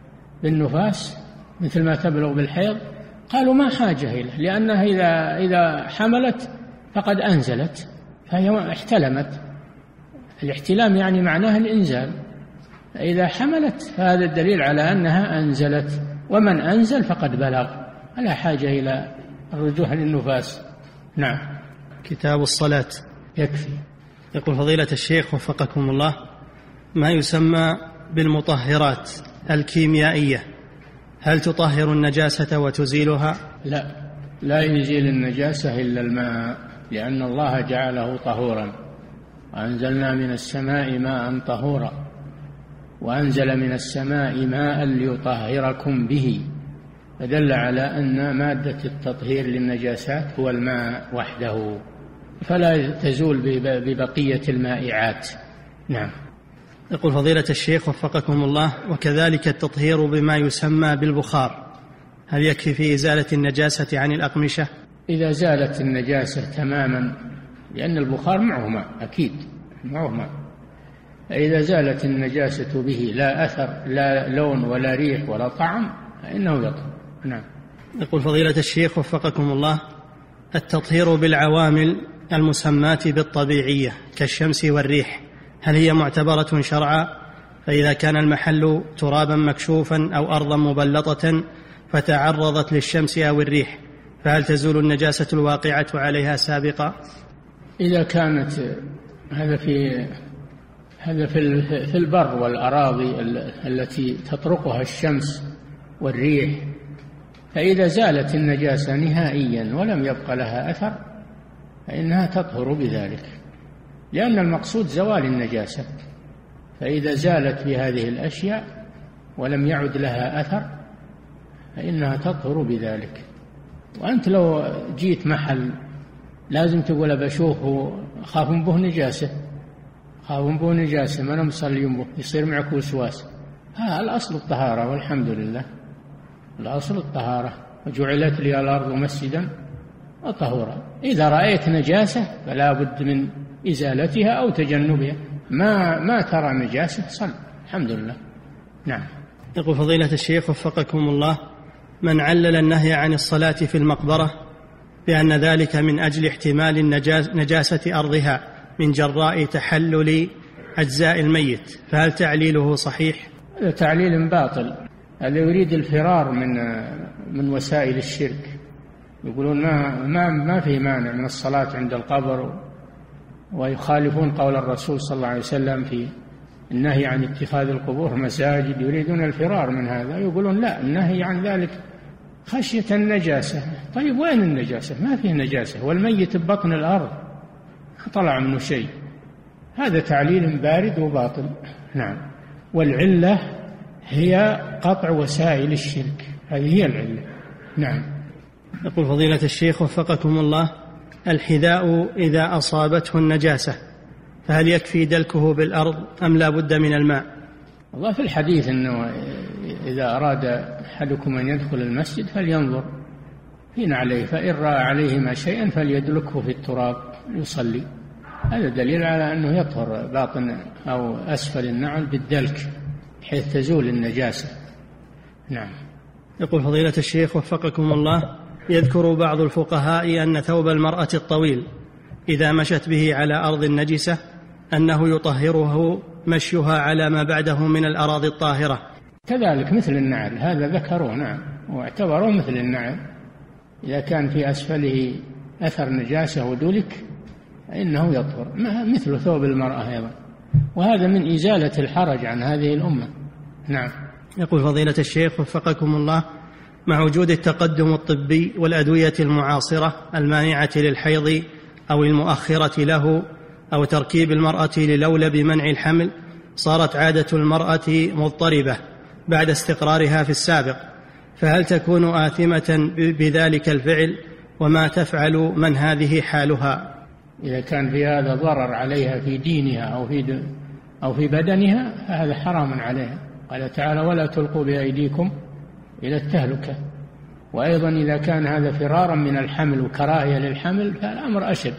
C: بالنفاس مثل ما تبلغ بالحيض؟ قالوا ما حاجة إليه، لأنها إذا إذا حملت فقد أنزلت، فهي احتلمت. الاحتلام يعني معناه الإنزال، إذا حملت فهذا الدليل على أنها أنزلت، ومن أنزل فقد بلغ، لا حاجة إلى الرجوع للنفاس. نعم.
B: كتاب الصلاة
C: يكفي.
B: يقول فضيلة الشيخ وفقكم الله: ما يسمى بالمطهرات الكيميائية هل تطهر النجاسة وتزيلها؟
C: لا، لا يزيل النجاسة إلا الماء، لأن الله جعله طهورا، وأنزلنا من السماء ماء طهورا، وأنزل من السماء ماء ليطهركم به، فدل على أن مادة التطهير للنجاسات هو الماء وحده، فلا تزول ببقية المائعات. نعم.
B: يقول فضيلة الشيخ وفقكم الله: وكذلك التطهير بما يسمى بالبخار، هل يكفي في إزالة النجاسة عن الأقمشة؟
C: إذا زالت النجاسة تماما، لأن البخار معه ماء، أكيد معه ماء، إذا زالت النجاسة به لا أثر لا لون ولا ريح ولا طعم فإنه يطهر. نعم.
B: يقول فضيلة الشيخ وفقكم الله: التطهير بالعوامل المسماة بالطبيعية كالشمس والريح هل هي معتبرة شرعا؟ فإذا كان المحل ترابا مكشوفا أو أرضا مبلطة فتعرضت للشمس أو الريح، فهل تزول النجاسة الواقعة عليها سابقا؟
C: إذا كانت هذا في هذا في في البر والأراضي التي تطرقها الشمس والريح، فإذا زالت النجاسة نهائيا ولم يبق لها أثر فإنها تطهر بذلك، لأن المقصود زوال النجاسة، فإذا زالت بهذه الأشياء ولم يعد لها أثر فإنها تطهر بذلك. وأنت لو جيت محل لازم تقول بشوفه خاف به نجاسة خاف به نجاسة ما نمصلي به، يصير معك وسواس. ها الأصل الطهارة والحمد لله، الأصل الطهارة، وجعلت لي الأرض مسجدا وطهورا. إذا رأيت نجاسة فلا بد من إزالتها أو تجنبها، ما ما ترى نجاسة صل، الحمد لله. نعم.
B: يقول فضيلة الشيخ وفقكم الله: من علل النهي عن الصلاة في المقبرة بأن ذلك من أجل احتمال نجاسة أرضها من جراء تحلل أجزاء الميت، فهل تعليله صحيح؟
C: هذا تعليل باطل، هذا يريد الفرار من من وسائل الشرك، يقولون ما ما ما في مانع من الصلاة عند القبر، ويخالفون قول الرسول صلى الله عليه وسلم في النهي عن اتخاذ القبور مساجد، يريدون الفرار من هذا، يقولون لا، النهي عن ذلك خشية النجاسة. طيب وين النجاسة؟ ما فيه نجاسة، والميت ببطن الأرض طلع منه شيء. هذا تعليل بارد وباطل. نعم. والعلة هي قطع وسائل الشرك، هذه هي العلة. نعم.
B: يقول فضيلة الشيخ وفقكم الله: الحذاء إذا أصابته النجاسة فهل يكفي دلكه بالأرض أم لا بد من الماء؟
C: والله في الحديث أنه إذا أراد أحدكم أن يدخل المسجد فلينظر في نعليه، فإن رأى عليهما شيئا فليدلكه في التراب يصلي. هذا دليل على أنه يطهر باطن أو أسفل النعل بالدلك حيث تزول النجاسة. نعم.
B: يقول فضيلة الشيخ وفقكم الله: يذكر بعض الفقهاء أن ثوب المرأة الطويل إذا مشت به على أرض نجسة أنه يطهره مشيها على ما بعده من الأراضي الطاهرة.
C: كذلك مثل النعل، هذا ذكروه. نعم. واعتبروه مثل النعل، إذا كان في أسفله أثر نجاسة ودلك فإنه يطهر مثل ثوب المرأة أيضا، وهذا من إزالة الحرج عن هذه الأمة. نعم.
B: يقول فضيلة الشيخ وفقكم الله: مع وجود التقدم الطبي والأدوية المعاصرة المانعة للحيض أو المؤخرة له أو تركيب المرأة للولب بمنع الحمل، صارت عادة المرأة مضطربة بعد استقرارها في السابق، فهل تكون آثمة بذلك الفعل؟ وما تفعل من هذه حالها؟
C: إذا كان في هذا ضرر عليها في دينها أو في أو في بدنها فهذا حرام عليها. قال تعالى: ولا تلقوا بأيديكم إلى التهلكة. وأيضا إذا كان هذا فرارا من الحمل وكراهية للحمل فالأمر أشد.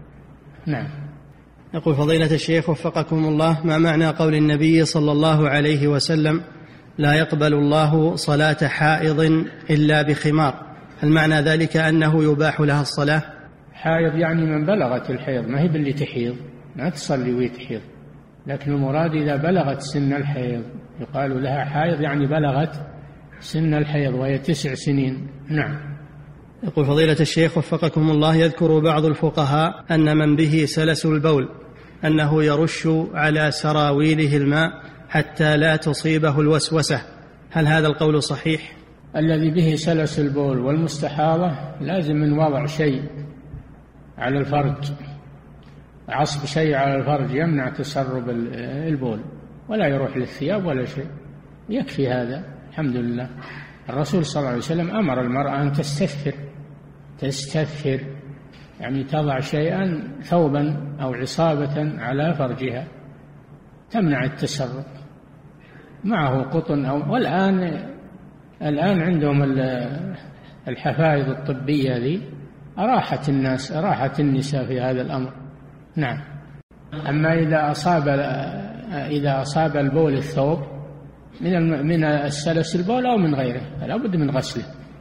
C: نعم.
B: يقول فضيلة الشيخ وفقكم الله: ما معنى قول النبي صلى الله عليه وسلم: لا يقبل الله صلاة حائض إلا بخمار؟ هل معنى ذلك أنه يباح لها الصلاة؟
C: حائض يعني من بلغت الحيض، ما هي باللي تحيض، ما تصلي وهي تحيض، لكن المراد إذا بلغت سن الحيض، يقال لها حائض يعني بلغت سن الحيض وهي تسع سنين. نعم.
B: يقول فضيلة الشيخ وفقكم الله: يذكر بعض الفقهاء أن من به سلس البول أنه يرش على سراويله الماء حتى لا تصيبه الوسوسة، هل هذا القول صحيح؟
C: الذي به سلس البول والمستحاضة لازم من وضع شيء على الفرج، عصب شيء على الفرج يمنع تسرب البول، ولا يروح للثياب ولا شيء، يكفي هذا. الحمد لله. الرسول صلى الله عليه وسلم أمر المرأة أن تستثفر تستثفر يعني تضع شيئا ثوبا أو عصابة على فرجها تمنع التسرب، معه قطن أو والآن الآن عندهم الحفائض الطبية ذي أراحت الناس أراحت النساء في هذا الأمر. نعم. أما إذا أصاب إذا أصاب البول الثوب من من السلس البول أو من غيره فلا بد من غسله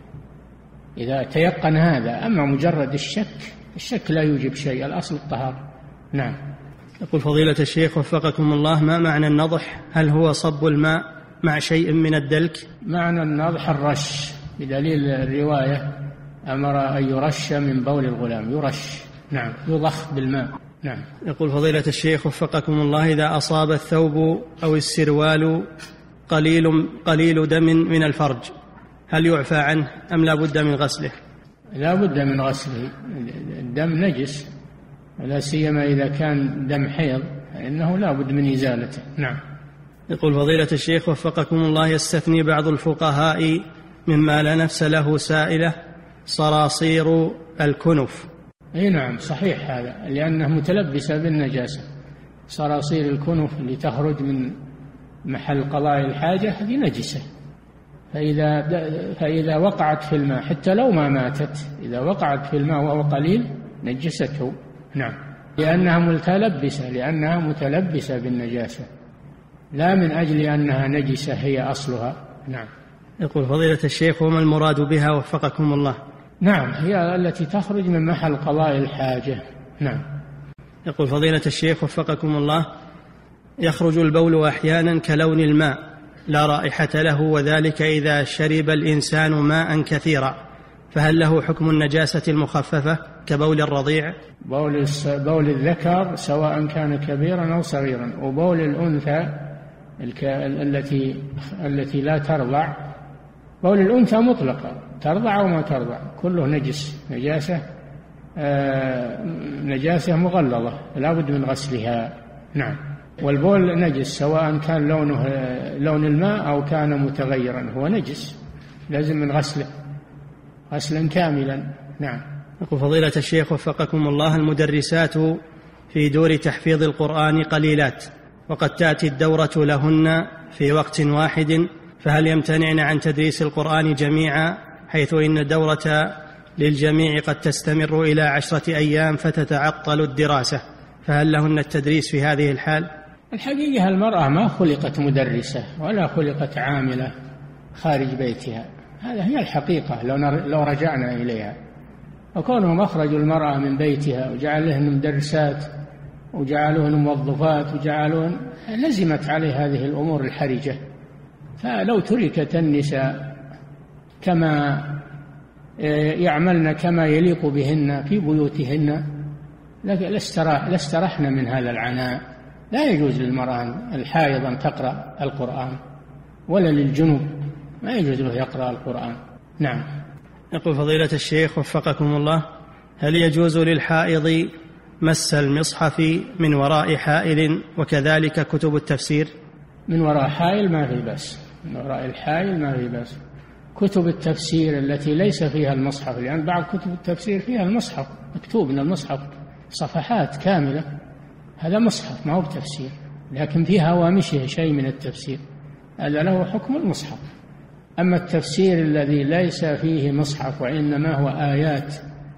C: إذا تيقن هذا. أما مجرد الشك الشك لا يوجب شيء، الأصل الطهارة. نعم.
B: يقول فضيلة الشيخ وفقكم الله: ما معنى النضح؟ هل هو صب الماء مع شيء من الدلك؟
C: معنى النضح الرش، بدليل الرواية أمر أن يرش من بول الغلام، يرش. نعم. يضخ بالماء. نعم.
B: يقول فضيلة الشيخ وفقكم الله: إذا أصاب الثوب أو السروال قليل قليل دم من الفرج هل يعفى عنه أم لا بد من غسله؟
C: لا بد من غسله، الدم نجس، لا سيما إذا كان دم حيض فإنه لا بد من إزالته. نعم.
B: يقول فضيلة الشيخ وفقكم الله: يستثني بعض الفقهاء مما لا نفس له سائلة صراصير الكنف.
C: اي نعم صحيح هذا، لأنه متلبسة بالنجاسة. صراصير الكنف اللي تخرج من محل قضاء الحاجة هذه نجسة، فإذا فإذا وقعت في الماء حتى لو ما ماتت إذا وقعت في الماء وهو قليل نجسته. نعم. لأنها متلبسة لأنها متلبسة بالنجاسة، لا من أجل أنها نجسة هي أصلها. نعم.
B: يقول فضيلة الشيخ: وما المراد بها وفقكم الله؟
C: نعم، هي التي تخرج من محل قضاء الحاجة. نعم.
B: يقول فضيلة الشيخ وفقكم الله: يخرج البول أحيانا كلون الماء لا رائحة له، وذلك إذا شرب الإنسان ماء كثيرا، فهل له حكم النجاسة المخففة كبول الرضيع؟
C: بول, بول الذكر سواء كان كبيرا أو صغيرا، وبول الأنثى التي التي لا ترضع، بول الأنثى مطلقة ترضع أو ما ترضع كله نجس، نجاسة آه نجاسة مغلظة لا بد من غسلها. نعم. والبول نجس سواء كان لونه لون الماء أو كان متغيرا، هو نجس لازم من غسله غسلا كاملا. نعم.
B: يقول فضيلة الشيخ وفقكم الله، المدرسات في دور تحفيظ القرآن قليلات وقد تأتي الدورة لهن في وقت واحد، فهل يمتنعن عن تدريس القرآن جميعا، حيث إن الدورة للجميع قد تستمر إلى عشرة أيام فتتعطل الدراسة، فهل لهن التدريس في هذه الحال؟
C: الحقيقة المرأة ما خلقت مدرسة ولا خلقت عاملة خارج بيتها، هذا هي الحقيقة لو رجعنا إليها. وكونهم أخرجوا المرأة من بيتها وجعلوهن مدرسات وجعلوهن موظفات وجعلوهن، لزمت عليه هذه الأمور الحرجة. فلو تركت النساء كما يعملن كما يليق بهن في بيوتهن لاسترحنا من هذا العناء. لا يجوز للمرأة الحائض أن تقرأ القرآن ولا للجنوب، ما يجوز له يقرأ القرآن. نعم.
B: يقول فضيلة الشيخ وفقكم الله، هل يجوز للحائض مس المصحف من وراء حائل وكذلك كتب التفسير؟
C: من وراء حائل ما في بأس، من وراء الحائل ما في بأس. كتب التفسير التي ليس فيها المصحف، لأن يعني بعض كتب التفسير فيها المصحف مكتوب من المصحف صفحات كاملة، هذا مصحف ما هو بتفسير، لكن في هوامشه شيء من التفسير، هذا له حكم المصحف. أما التفسير الذي ليس فيه مصحف وإنما هو آيات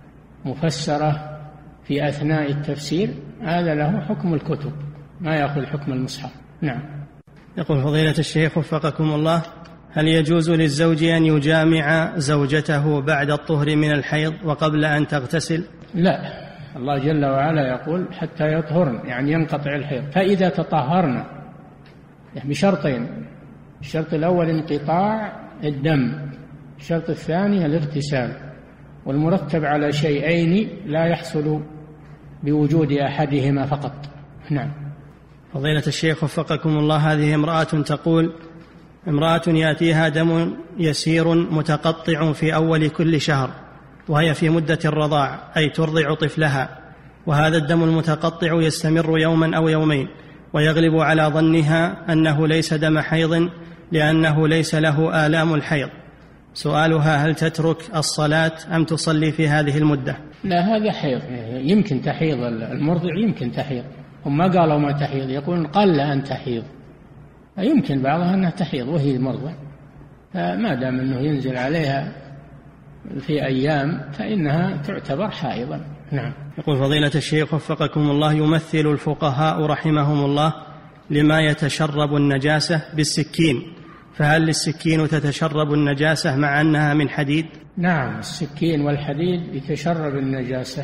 C: مفسرة في أثناء التفسير، هذا له حكم الكتب ما يأخذ حكم المصحف. نعم.
B: يقول فضيلة الشيخ وفقكم الله، هل يجوز للزوج أن يجامع زوجته بعد الطهر من الحيض وقبل أن تغتسل؟
C: لا، الله جل وعلا يقول حتى يطهرن، يعني ينقطع الحيض. فإذا تطهرن يعني بشرطين، الشرط الأول انقطاع الدم، الشرط الثاني الاغتسال، والمرتب على شيئين لا يحصل بوجود أحدهما فقط. نعم.
B: فضيلة الشيخ وفقكم الله، هذه امرأة تقول: امرأة يأتيها دم يسير متقطع في أول كل شهر وهي في مدة الرضاع، أي ترضع طفلها، وهذا الدم المتقطع يستمر يوما أو يومين، ويغلب على ظنها أنه ليس دم حيض لأنه ليس له آلام الحيض. سؤالها: هل تترك الصلاة أم تصلي في هذه المدة؟
C: لا، هذا حيض، يمكن تحيض المرضع، يمكن تحيض، هم ما قالوا ما تحيض، يقولون قل أن تحيض، يمكن بعضها أنها تحيض وهي المرضع، فما دام أنه ينزل عليها في أيام فإنها تعتبر حائضا. نعم.
B: يقول فضيلة الشيخ وفقكم الله، يمثل الفقهاء رحمهم الله لما يتشرب النجاسة بالسكين، فهل للسكين تتشرب النجاسة مع أنها من حديد؟
C: نعم، السكين والحديد يتشرب النجاسة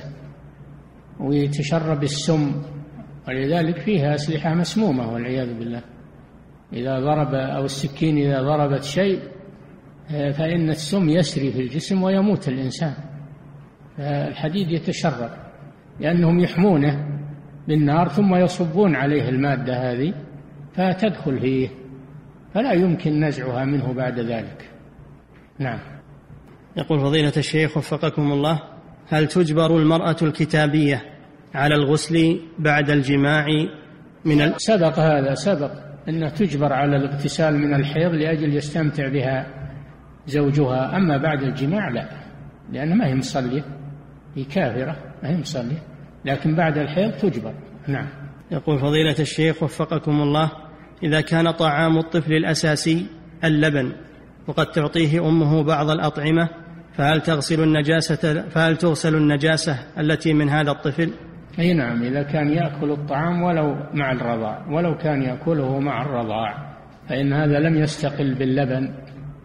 C: ويتشرب السم، ولذلك فيها أسلحة مسمومة والعياذ بالله. إذا ضرب أو السكين إذا ضربت شيء فإن السم يسري في الجسم ويموت الإنسان. الحديد يتشرب لأنهم يحمونه بالنار ثم يصبون عليه المادة هذه فتدخل فيه، فلا يمكن نزعها منه بعد ذلك. نعم.
B: يقول فضيلة الشيخ وفقكم الله، هل تجبر المرأة الكتابية على الغسل بعد الجماع من ال...
C: سبق هذا سبق أنها تجبر على الاغتسال من الحيض لأجل يستمتع بها زوجها، أما بعد الجماع لا، لأن ما هي مصلية، هي كافرة ما هي مصلية، لكن بعد الحيض تجبر. نعم.
B: يقول فضيلة الشيخ وفقكم الله، إذا كان طعام الطفل الأساسي اللبن وقد تعطيه أمه بعض الأطعمة، فهل تغسل النجاسة فهل تغسل النجاسة التي من هذا الطفل؟
C: أي نعم، إذا كان يأكل الطعام ولو مع الرضاع، ولو كان يأكله مع الرضاع، فإن هذا لم يستقل باللبن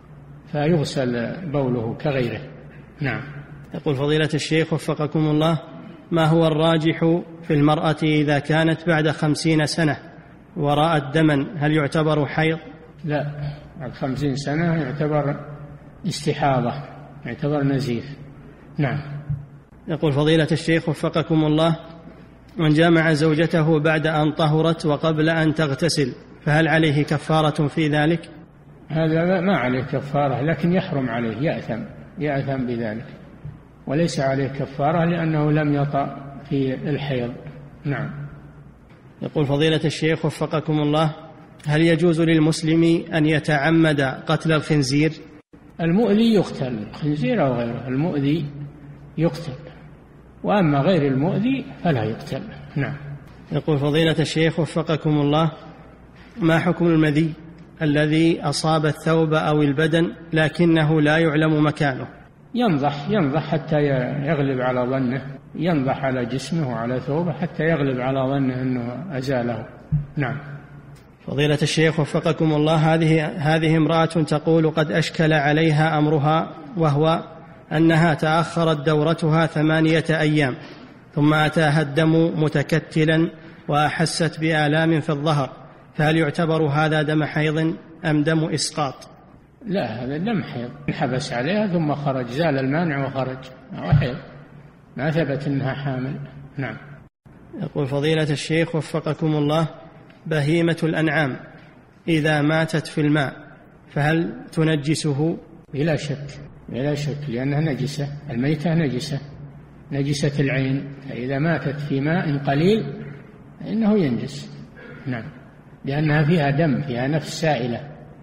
C: فيغسل بوله كغيره. نعم.
B: يقول فضيلة الشيخ وفقكم الله، ما هو الراجح في المرأة إذا كانت بعد خمسين سنة ورأت دما، هل يعتبر حيض؟
C: لا، بعد خمسين سنة يعتبر استحاضة، يعتبر نزيف. نعم.
B: يقول فضيلة الشيخ وفقكم الله: من جامع زوجته بعد أن طهرت وقبل أن تغتسل فهل عليه كفارة في ذلك؟
C: هذا ما عليه كفارة، لكن يحرم عليه، يأثم يأثم بذلك، وليس عليه كفارة لأنه لم يطأ في الحيض. نعم.
B: يقول فضيلة الشيخ وفقكم الله: هل يجوز للمسلم أن يتعمد قتل الخنزير؟
C: المؤذي يقتل، الخنزير أو غيره، المؤذي يقتل، وأما غير المؤذي فلا يقتل. نعم.
B: يقول فضيلة الشيخ وفقكم الله: ما حكم المذي الذي أصاب الثوب أو البدن لكنه لا يعلم مكانه؟
C: ينضح ينضح حتى يغلب على ظنه، ينضح على جسمه وعلى ثوبه حتى يغلب على ظنه أنه أزاله. نعم.
B: فضيلة الشيخ وفقكم الله: هذه هذه امرأة تقول قد أشكل عليها أمرها، وهو أنها تأخرت دورتها ثمانية أيام ثم أتاها الدم متكتلا وأحست بآلام في الظهر، فهل يعتبر هذا دم حيض أم دم إسقاط؟
C: لا، هذا دم حيض، انحبس عليها ثم خرج، زال المانع وخرج، هو حيض، ما ثبت أنها حامل. نعم.
B: يقول فضيلة الشيخ وفقكم الله: بهيمة الأنعام إذا ماتت في الماء فهل تنجسه؟
C: بلا شك بلا شك لأنها نجسة، الميتة نجسة، نجسة العين، فإذا ماتت في ماء قليل فإنه ينجس. نعم، لأنها فيها دم، فيها نفس سائلة،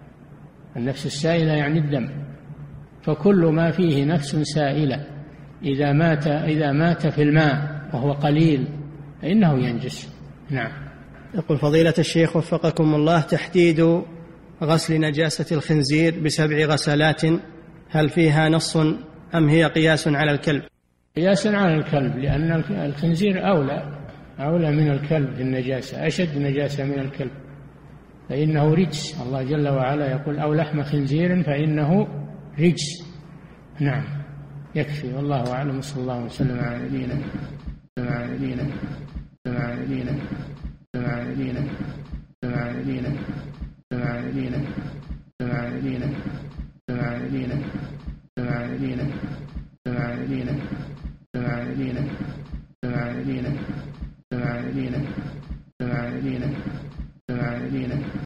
C: النفس السائلة يعني الدم، فكل ما فيه نفس سائلة إذا مات إذا مات في الماء وهو قليل فإنه ينجس. نعم.
B: يقول فضيلة الشيخ وفقكم الله: تحديد غسل نجاسة الخنزير بسبع غسلات هل فيها نص أم هي قياس على الكلب؟
C: قياس على الكلب، لأن الخنزير أولى أولى من الكلب في النجاسة، أشد نجاسة من الكلب، فإنه رجس، الله جل وعلا يقول: أو لحم خنزير فإنه رجس. نعم. يكفي، والله أعلم، صلى الله وسلم على نبينا على نبينا على نبينا على نبينا على نبينا على نبينا على نبينا على نبينا على نبينا على نبينا على نبينا على نبينا على نبينا على نبينا على نبينا على نبينا